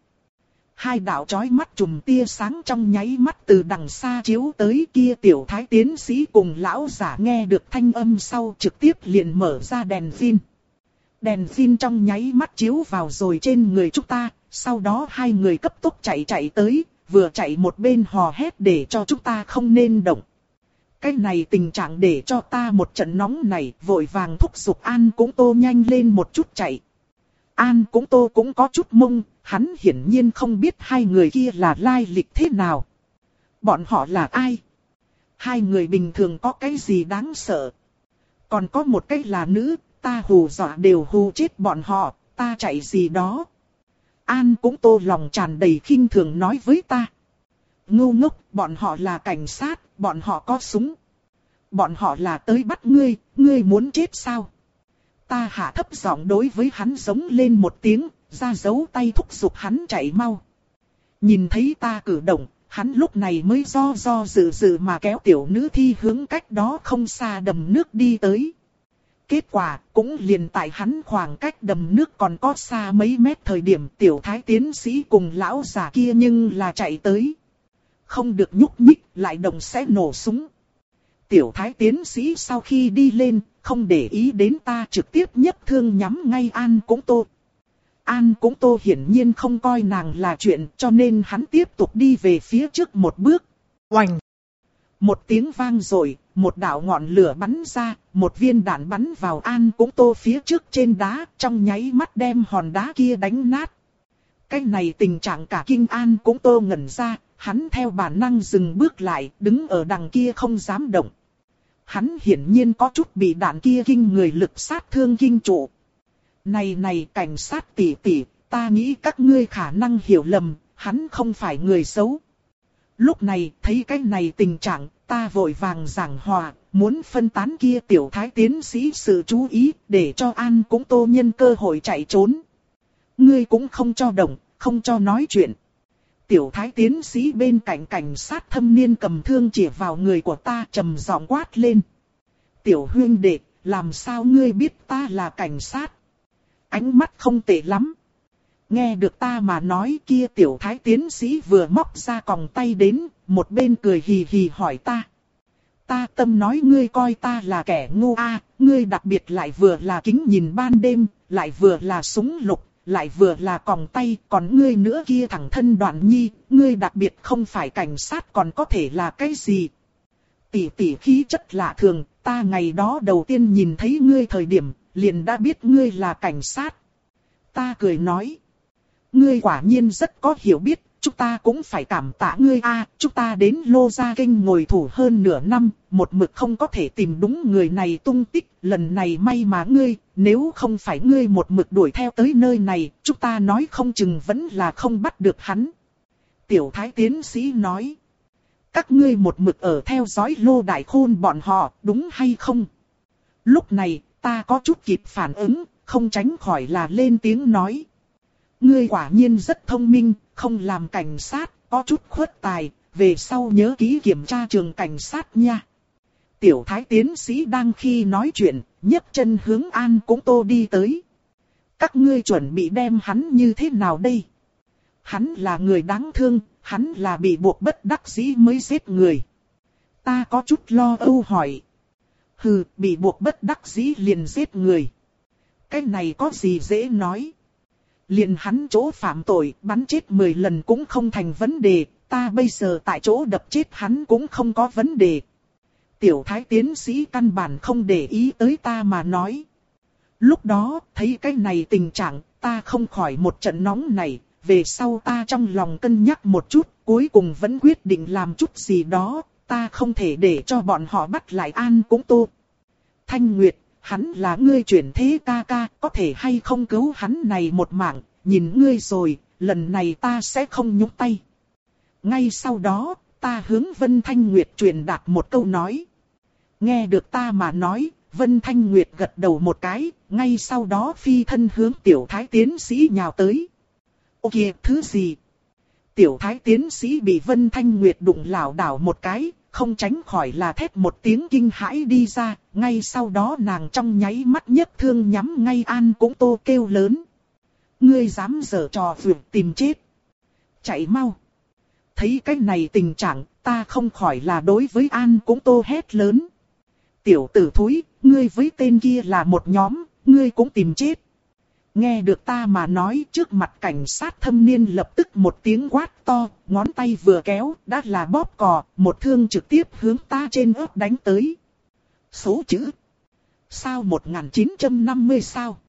Speaker 1: Hai đạo chói mắt chùm tia sáng trong nháy mắt từ đằng xa chiếu tới, kia tiểu thái tiến sĩ cùng lão giả nghe được thanh âm sau trực tiếp liền mở ra đèn pin. Đèn pin trong nháy mắt chiếu vào rồi trên người chúng ta, sau đó hai người cấp tốc chạy chạy tới, vừa chạy một bên hò hét để cho chúng ta không nên động. Cái này tình trạng để cho ta một trận nóng này, vội vàng thúc giục An Cũng Tô nhanh lên một chút chạy. An Cũng Tô cũng có chút mông, hắn hiển nhiên không biết hai người kia là lai lịch thế nào. Bọn họ là ai? Hai người bình thường có cái gì đáng sợ? Còn có một cái là nữ, ta hù dọa đều hù chết bọn họ, ta chạy gì đó. An Cũng Tô lòng tràn đầy khinh thường nói với ta. Ngu ngốc, bọn họ là cảnh sát, bọn họ có súng. Bọn họ là tới bắt ngươi, ngươi muốn chết sao? Ta hạ thấp giọng đối với hắn giống lên một tiếng, ra dấu tay thúc giục hắn chạy mau. Nhìn thấy ta cử động, hắn lúc này mới do do dự dự mà kéo tiểu nữ thi hướng cách đó không xa đầm nước đi tới. Kết quả, cũng liền tại hắn khoảng cách đầm nước còn có xa mấy mét thời điểm tiểu thái tiến sĩ cùng lão già kia nhưng là chạy tới. Không được nhúc nhích, lại động sẽ nổ súng. Tiểu thái tiến sĩ sau khi đi lên, không để ý đến ta trực tiếp nhấc thương nhắm ngay An Cũng Tô. An Cũng Tô hiển nhiên không coi nàng là chuyện, cho nên hắn tiếp tục đi về phía trước một bước. Oành! Một tiếng vang rồi, một đạo ngọn lửa bắn ra, một viên đạn bắn vào An Cũng Tô phía trước trên đá, trong nháy mắt đem hòn đá kia đánh nát. Cái này tình trạng cả kinh An Cũng Tô ngẩn ra, hắn theo bản năng dừng bước lại, đứng ở đằng kia không dám động. Hắn hiển nhiên có chút bị đạn kia kinh người lực sát thương kinh trụ. Này này cảnh sát tỷ tỷ, ta nghĩ các ngươi khả năng hiểu lầm, hắn không phải người xấu. Lúc này thấy cái này tình trạng, ta vội vàng giảng hòa, muốn phân tán kia tiểu thái tiến sĩ sự chú ý, để cho An Cũng Tô nhân cơ hội chạy trốn. Ngươi cũng không cho động, không cho nói chuyện. Tiểu thái tiến sĩ bên cạnh cảnh sát thâm niên cầm thương chỉ vào người của ta trầm giọng quát lên. Tiểu huynh đệ, làm sao ngươi biết ta là cảnh sát? Ánh mắt không tệ lắm. Nghe được ta mà nói, kia tiểu thái tiến sĩ vừa móc ra còng tay đến, một bên cười hì hì hỏi ta. Ta tâm nói ngươi coi ta là kẻ ngu a, à, ngươi đặc biệt lại vừa là kính nhìn ban đêm, lại vừa là súng lục, lại vừa là còng tay, còn ngươi nữa kia thẳng thân Đoạn Nhi, ngươi đặc biệt không phải cảnh sát còn có thể là cái gì? Tỷ tỷ khí chất lạ thường, ta ngày đó đầu tiên nhìn thấy ngươi thời điểm, liền đã biết ngươi là cảnh sát. Ta cười nói. Ngươi quả nhiên rất có hiểu biết, chúng ta cũng phải cảm tạ ngươi a. À, chúng ta đến Lô Gia Kinh ngồi thủ hơn nửa năm, một mực không có thể tìm đúng người này tung tích. Lần này may mà ngươi, nếu không phải ngươi một mực đuổi theo tới nơi này, chúng ta nói không chừng vẫn là không bắt được hắn. Tiểu thái tiến sĩ nói. Các ngươi một mực ở theo dõi Lô Đại Khôn bọn họ, đúng hay không? Lúc này, ta có chút kịp phản ứng, không tránh khỏi là lên tiếng nói. Ngươi quả nhiên rất thông minh, không làm cảnh sát, có chút khuất tài, về sau nhớ kỹ kiểm tra trường cảnh sát nha. Tiểu thái tiến sĩ đang khi nói chuyện, nhấc chân hướng An Cũng Tô đi tới. Các ngươi chuẩn bị đem hắn như thế nào đây? Hắn là người đáng thương, hắn là bị buộc bất đắc dĩ mới giết người. Ta có chút lo âu hỏi. Hừ, bị buộc bất đắc dĩ liền giết người. Cái này có gì dễ nói? Liền hắn chỗ phạm tội, bắn chết mười lần cũng không thành vấn đề, ta bây giờ tại chỗ đập chết hắn cũng không có vấn đề. Tiểu thái tiến sĩ căn bản không để ý tới ta mà nói. Lúc đó, thấy cái này tình trạng, ta không khỏi một trận nóng này, về sau ta trong lòng cân nhắc một chút, cuối cùng vẫn quyết định làm chút gì đó, ta không thể để cho bọn họ bắt lại An Cũng Tô. Thanh Nguyệt, hắn là ngươi chuyển thế ca ca, có thể hay không cứu hắn này một mạng, nhìn ngươi rồi, lần này ta sẽ không nhúc tay. Ngay sau đó, ta hướng Vân Thanh Nguyệt truyền đạt một câu nói. Nghe được ta mà nói, Vân Thanh Nguyệt gật đầu một cái, ngay sau đó phi thân hướng tiểu thái tiến sĩ nhào tới. Ô kìa, thứ gì? Tiểu thái tiến sĩ bị Vân Thanh Nguyệt đụng lảo đảo một cái, không tránh khỏi là thét một tiếng kinh hãi đi ra, ngay sau đó nàng trong nháy mắt nhấc thương nhắm ngay An Cũng Tô kêu lớn. Ngươi dám giở trò vượt tìm chết. Chạy mau. Thấy cái này tình trạng, ta không khỏi là đối với An Cũng Tô hét lớn. Tiểu tử thúi, ngươi với tên kia là một nhóm, ngươi cũng tìm chết. Nghe được ta mà nói, trước mặt cảnh sát thâm niên lập tức một tiếng quát to, ngón tay vừa kéo, đã là bóp cò, một thương trực tiếp hướng ta trên ớt đánh tới. Số chữ. Sao một nghìn chín trăm năm mươi sao?